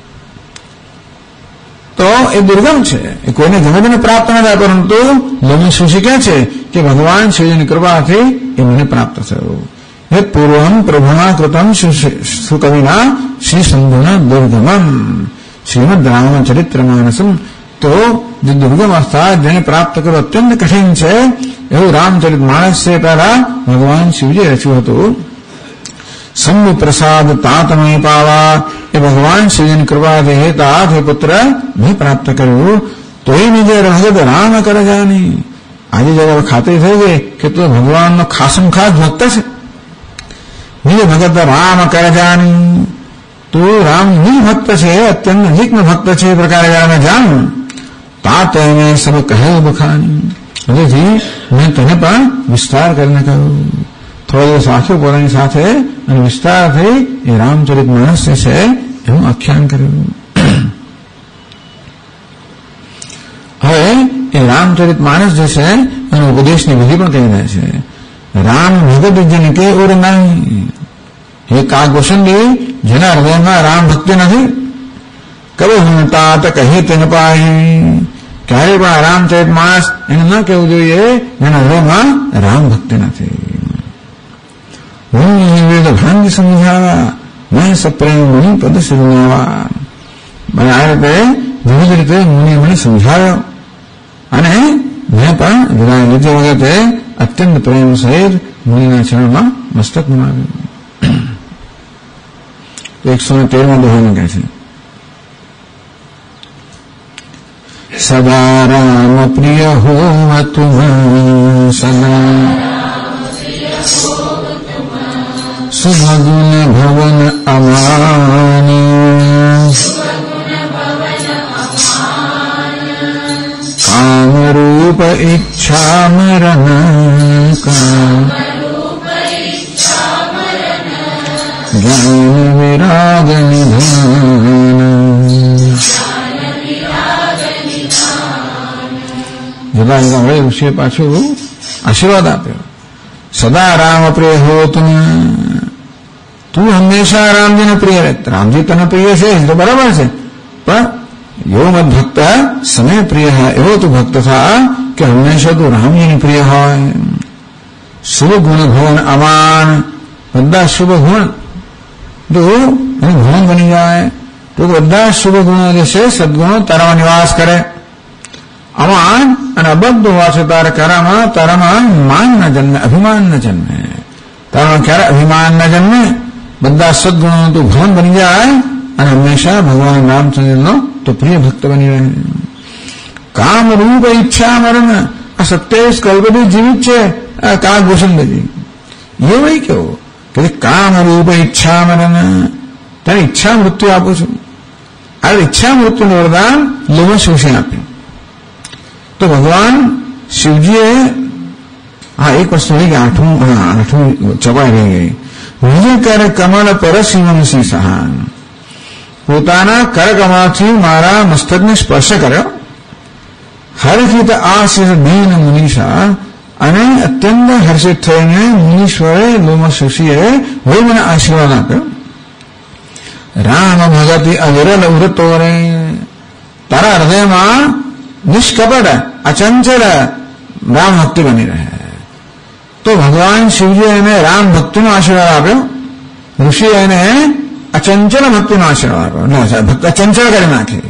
Speaker 2: તો એ દુર્ગમ છે, એ કોઈને ગમે તેને પ્રાપ્ત ન થાય, પરંતુ લોમી શું શીખ્યા છે કે ભગવાન શિવજીની કૃપાથી એ મને પ્રાપ્ત થયું. એ પૂર્વમ પ્રભુના કૃતમ સુકવિના શ્રી શંભુના દુર્ગમમ શ્રીમદ રામચરિત્ર માનસમ. તો જે દુર્ગમ અવસ્થા જેને પ્રાપ્ત કરવું અત્યંત કઠિન છે એવું રામચરિત માનસ છે પહેલા ભગવાન શિવજી રચ્યું હતું. શંભુ પ્રસાદ તાતમય પાવા, એ ભગવાન શિવજીની કૃપાથી હે તાત હે પુત્ર મેં પ્રાપ્ત કર્યું. તો એ નિજે ભગત રામ કર જાની. આજે જયારે ખાતરી થઈ ગઈ કે તું ભગવાનનો ખાસમ ખાસ ભક્ત છે. નિજ ભગત રામ કર જાની, તું રામ નિજ ભક્ત છે, અત્યંત નજીકનો ભક્ત છે એ પ્રકારે જયારે જાણ તાત એને સબ કહે બખાની. હવેથી મેં તને પણ વિસ્તાર કરીને કહ્યું. થોડો દિવસ રાખ્યો પોતાની સાથે અને વિસ્તારથી એ રામચરિત માનસ જે છે એનું આખ્યાન કર્યું. હવે એ રામચરિત માનસ જે છે એનો ઉપદેશની વિધિ પણ કહી રહ્યા છે. રામ ભગત જન કે ઓર નહીં, એ કાગોશંડી જેના હૃદયમાં રામ ભક્તિ નથી, કબે હું તાત કહી તેને પાહી. ક્યારે પણ રામચરિત માનસ એને ન કહેવું જોઈએ જેના હૃદયમાં રામ ભક્તિ નથી. વેદ ભાંગ સમજાવા મેં સપ્રેમ મુનિ પદ સુનાવા. મને આ રીતે વિવિધ રીતે મુનિ મને સમજાવ્યો અને મેં પણ વિદાય લીધે વખતે અત્યંત પ્રેમ સહિત મુનિના ચરણમાં મસ્તક નમાવ્યું. 113 દોહામાં કહે છે સદા રામ પ્રિય હોવ તુમ સદા સુભગુણ ભવન અમાન કામરૂપ ઈચ્છા મરણ જ્ઞાન વિરાગ નિધાન. જતા હવે ઋષિએ પાછું આશીર્વાદ આપ્યો. સદા રામ પ્રિય હો તું હંમેશા રામજીને પ્રિય રહે. રામજી તને પ્રિય છે તો બરાબર છે, પણ એવો મત ભક્ત સમય પ્રિય હોય એવો તું ભક્ત થા કે હંમેશા તું રામજીની પ્રિય હોય. શુભ ગુણ ભવન અમાન, બધા શુભ ગુણ તો એનું ભવન બની જાય. તો બધા શુભ ગુણો જે છે સદગુણો તારામાં નિવાસ કરે. અમાન અને અબદ્ધ હોવા છે તારામાં માન ન જન્મે, અભિમાન ન જન્મે. તારામાં ક્યારે અભિમાન ન જન્મે, બધા સદગુણો તું ભવન બની જાય અને હંમેશા ભગવાન રામચંદ્રનો તો પ્રિય ભક્ત બની રહે. કામ રૂપ ઈચ્છા મરણ, આ 27 કલ્પથી જીવિત છે આ કાગભૂષણજી. એ વહી કેવો કે કામ રૂપ ઈચ્છા મરણ, તને ઈચ્છા મૃત્યુ આપું છું. આ ઈચ્છા મૃત્યુનું વરદાન લોભ શોષી આપ્યું. તો ભગવાન શિવજીએ આ એક વસ્તુ રહી ગઈ, આઠમું ચપાઈ રહી ગઈ. વિજય કર કમળ પર શિવંશી સહાન, પોતાના કરકમળથી મારા મસ્તકને સ્પર્શ કર્યો. હર્ષિત આશિષ દીન મુનિષા, અને અત્યંત હર્ષિત થઈને મુનીશ્વરે લોમ શશીએ વહી મને આશીર્વાદ આપ્યો. રામ ભગતિ અવિરલ ઉરતો રે, તારા હૃદયમાં નિષ્કપટ અચંચળ રામ ભક્તિ બની રહે. તો ભગવાન શિવજી એને રામ ભક્તિનો આશીર્વાદ આપ્યો, ઋષિએ એને અચંચળ ભક્તિનો આશીર્વાદ આપ્યો. ભક્ત અચંચળ કરી નાખી.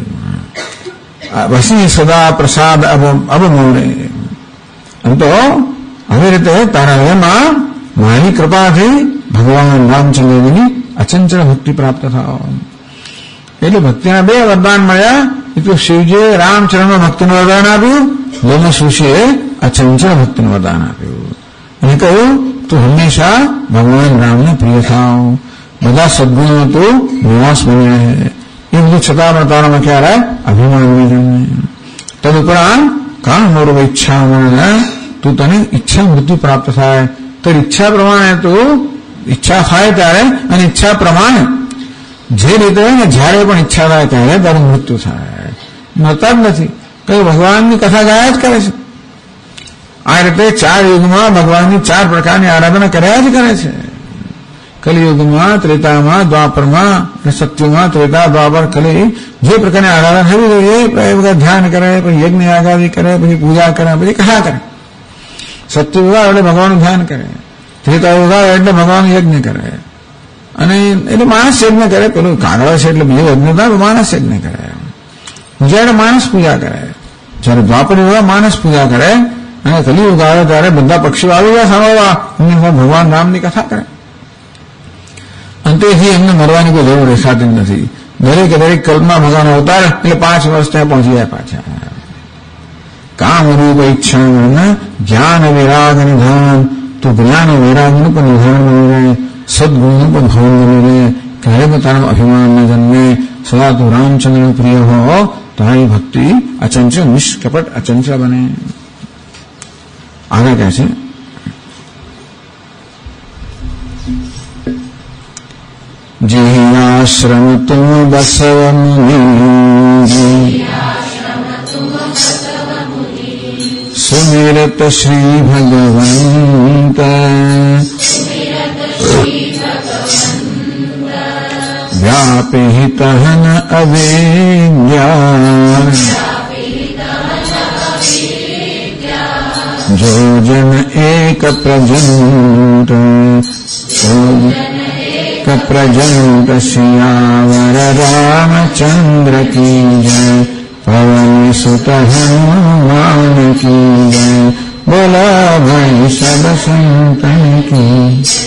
Speaker 2: વસી સદા પ્રસાદ અબમોરે. તો આવી રીતે તારા હૃદયમાં મારી કૃપાથી ભગવાન રામચંદ્રજીની અચંચળ ભક્તિ પ્રાપ્ત થાવ. એટલે ભક્તિના 2 વરદાન મળ્યા. એ તો શિવજીએ રામચરણમાં ભક્તિનું વરદાન આપ્યું, લોમસ ઋષિએ અચંચળ ભક્તિનું વરદાન આપ્યું. અને કહ્યું તું હંમેશા ભગવાન રામને પ્રિય થાવ, બધા સદગુણો તું નિવાસ બની રહે. એ બધું છતાં પણ તારામાં ક્યારે અભિમાન નહીં જન્મે. તદુપરાંત काम और इच्छा તું તને ઈચ્છા મૃત્યુ પ્રાપ્ત થાય તો ઈચ્છા પ્રમાણે તો ઈચ્છા થાય ત્યારે અને ઈચ્છા પ્રમાણે જે રીતે હોય ને જ્યારે પણ ઈચ્છા થાય ત્યારે તારું મૃત્યુ થાય, મરતા જ નથી. કઈ ભગવાનની કથા ગાયા જ કરે છે. આ રીતે 4 યુગમાં ભગવાનની 4 પ્રકારની આરાધના કર્યા જ કરે છે. કલિયુગમાં, ત્રેતામાં, દ્વાપરમાં, સત્યુગમાં, ત્રેતા, દ્વાપર, કલી જે પ્રકારની આરાધના થવી જોઈએ એ બધા ધ્યાન કરે, પછી યજ્ઞ યાગાદિ કરે, પછી પૂજા કરે, પછી કથા કરે. સત્યુગ એટલે ભગવાનનું ધ્યાન કરે, ત્રેતાયુગ એટલે ભગવાનનું યજ્ઞ કરે, અને એટલે માણસ યજ્ઞ કરે. પેલું કાગળ છે એટલે બીજો યજ્ઞ થાય, માણસ યજ્ઞ કરે. પૂજા એટલે માણસ પૂજા કરે. જયારે દ્વાપર યુગ માણસ પૂજા કરે અને કલિયુગ આવે ત્યારે બધા પક્ષીઓ આવી ગયા સાંભળવા, ભગવાન રામની કથા કરે. અંતેથી એમને મરવાની કોઈ જરૂર દેખાતી નથી. દરેક કલ્પમાં ભગવાન અવતાર એટલે 5 વર્ષ ત્યાં પહોંચી જાય પાછા. કામ રૂપ ઈચ્છા જ્ઞાન વિરાગ નિધાન, તો જ્ઞાન વૈરાગનું પણ નિધાન બની રહે, સદગુણનું પણ ભવન બની રહે, ક્યારે પોતાનું અભિમાન ન જન્મે, સદા તું રામચંદ્રનો પ્રિય હો, તારી ભક્તિ અચંચળ નિષ્કપટ અચંચળ બને. આગળ કહે છે જે આશ્રમ તુમ બસવ મુનિ, સુમિરત શ્રી ભગવંત, વ્યાપિત ન અવિદ્યા, જો જન એક પ્રજંત, પ્રજંત સિયાવર રામચંદ્ર કી જય, પવન સુત હનુમાન કી જય, બોલા ભાઈ સબ સંતન કી.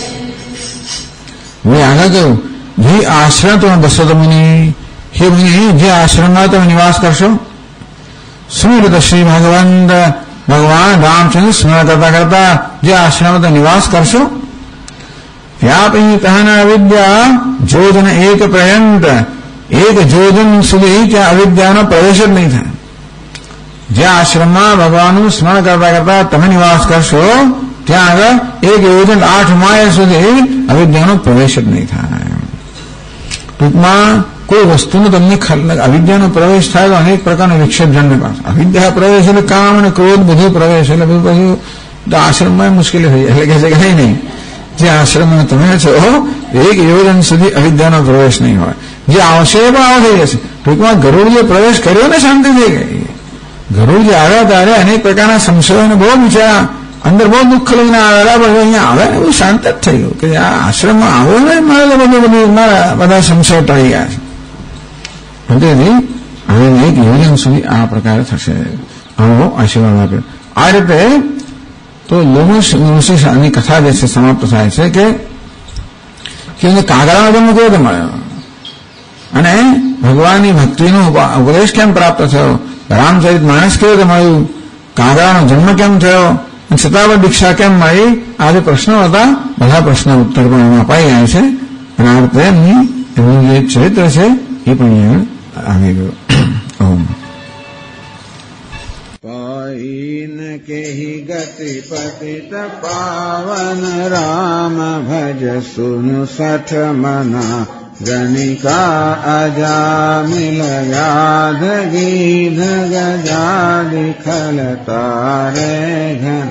Speaker 2: હવે આગળ કહ્યું જે આશ્રમ તમે બસો તો મુનિ, હે મુનિ જે આશ્રમમાં તમે નિવાસ કરશો, સુમિરત શ્રી ભગવંત, ભગવાન રામચંદ્ર સ્મરણ કરતા કરતા જે આશ્રમમાં તમે નિવાસ કરશો, વ્યાપી તહન અવિદ્યા, જોજન એક પર્યંત, એક જોજન સુધી ત્યાં અવિદ્યાનો પ્રવેશ જ નહીં થાય. જે આશ્રમમાં ભગવાનનું સ્મરણ કરતા કરતા તમે નિવાસ કરશો ત્યાં આગળ 1 યોજન 8 માઇલ સુધી અવિદ્યાનો પ્રવેશ જ નહીં થાય. ટૂંકમાં કોઈ વસ્તુનો તમને અવિદ્યાનો પ્રવેશ થાય તો અનેક પ્રકારનો વિક્ષેપ જન્મે પાછો. અવિદ્યા પ્રવેશ એટલે કામ અને ક્રોધ બધું પ્રવેશ એટલે બધું પછી આશ્રમમાં મુશ્કેલી થઈ જાય. એટલે કહે છે કે નહીં, જે આશ્રમમાં તમે છો 1 યોજન સુધી અવિદ્યાનો પ્રવેશ નહીં હોય. જે આવશે એ પણ આવો થઈ જશે. ટૂંકમાં ગરુડ જે પ્રવેશ કર્યો ને શાંતિ થઈ ગઈ. ગરુડ જે આવ્યા ત્યારે અનેક પ્રકારના સંશયોને બહુ વિચારા, અંદર બહુ દુઃખ લઈને આવેલા, પણ અહીંયા આવે ને એવું શાંત જ થઈ ગયું કે આ આશ્રમમાં આવ્યો ને મારે બધું મારા બધા સંશયો ટળી ગયા છે. તેથી હવે 1 યોજન સુધી આ પ્રકારે થશે. આવો આશીર્વાદ આપ્યો. આ રીતે તો લોમશની કથા જે છે સમાપ્ત થાય છે કે કાગડાનો જન્મ કેવો રીતે મળ્યો અને ભગવાનની ભક્તિનો ઉપદેશ કેમ પ્રાપ્ત થયો, રામચરિત માનસ કેવી રીતે મળ્યું, કાગડાનો જન્મ કેમ થયો, છતાં દીક્ષા કેમ મળી, આ જે પ્રશ્નો હતા બધા પ્રશ્નો ઉત્તર પણ એમાં અપાઈ ગયા છે. અને આ રીતે એમનું જે ચરિત્ર છે એ પણ આવી ગયું. ઓમ
Speaker 1: पाइन केहि गति पतित पावन राम भज सुनु सठ मना गणिका अजामिल व्याध गीध गजादि खल तारे घन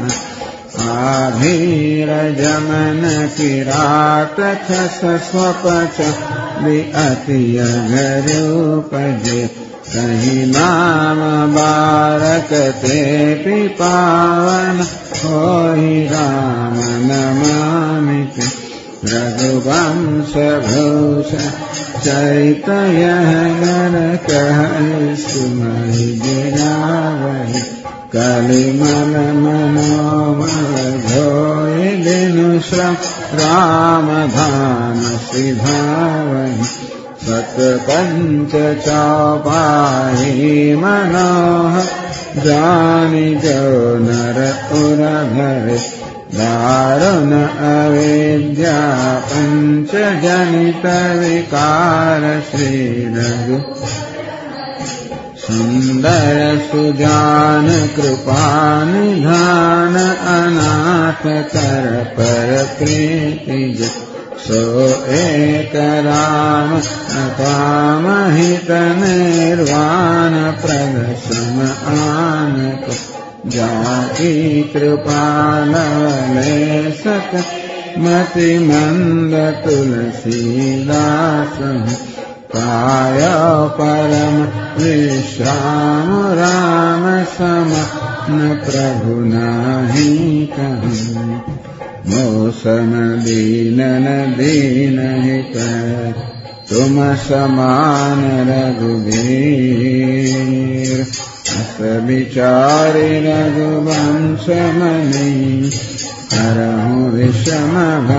Speaker 1: आभीर जमन किरात खस स्वपच अति अगरूपजे कहीं नाम बारक ते पावन होई राम नमामित रघुवंश भूष चरित यह नर कह सुमहि गिरावहि कलिमल मनोमल धोय दिनु श्रम राम धाम सिधावहि सत पंच चौपाही मनोह जानि जो नर उर धरे दारुण अविद्या पंच जनित विकार श्री रघु सुंदर सुजान कृपा निधान अनाथ कर पर प्रीति सो एक राम अकाम हित निर्वाण प्रद सम आनक जाकी कृपा लवले सत मति मंद तुलसीदास पाय परम विश्राम राम सम न प्रभु नाही कहूँ मौसम दीनन दीन हित तुम समान रघुवीर अस विचारि रघुवंश मनि हरहु विषम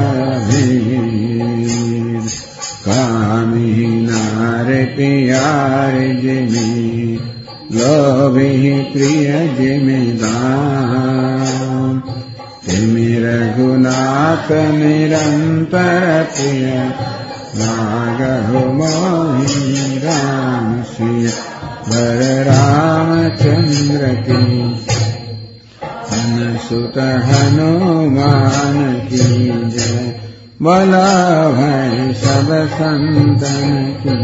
Speaker 1: भयभीर कामी नारि प्यारि जिमि लोभी प्रिय जिमिदान तिमि रघुनाथ निरंतर प्रिय लागहु मोहि राम सिय वर रामचंद्र की सुत हनुमान की जय बोला भय सब संतन की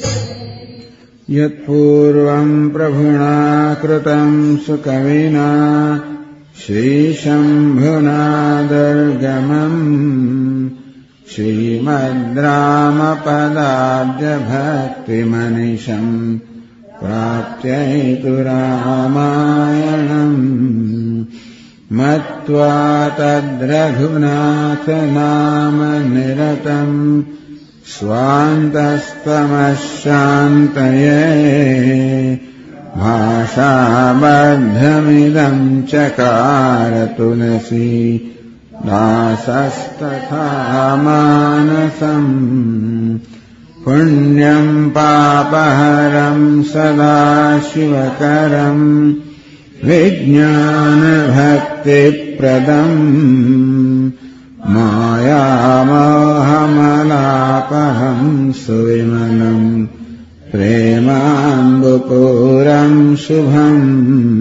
Speaker 1: यत्पूर्वं प्रभुना कृतं सुकविना श्रीशम्भुना दुर्गमम् श्रीमद्रामपदाब्जभक्तिमनिशम् प्राप्त्यैतु रामायणम् मत्वा तद्रघुनाथ नाम निरतम् स्वान्तस्तमशान्तये भाषाबद्धमिदं चकार तुलसी दासस्तथा मानसम् पुण्यं पापहरं सदा शिवकरं विज्ञानभक्तिप्रदम् मायामोहमलापहं सुविमलम् प्रेमाम्बुपूरं शुभम्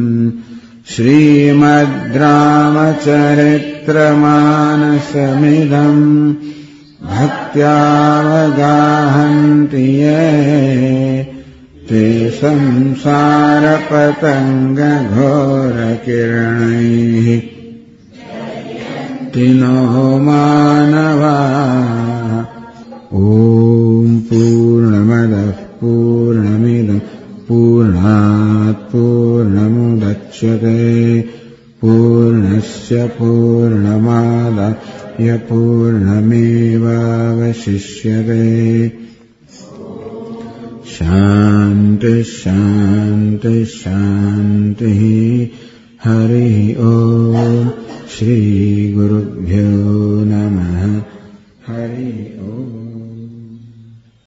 Speaker 1: श्रीमद्रामचरित्रमानसमिदम् भक्त्यावगाहन्ति ये ते संसारपतङ्गघोरकिरणैः तिनो मानवा ॐ पूर्णमदः पूर्णमिदं पूर्णात् पूर्णमुदच्यते पूर्णस्य पूर्णमादाय पूर्णमेवावशिष्यते शान्ति शान्ति शान्तिः हरिः ॐ श्रीगुरुभ्यो नमः हरिः ॐ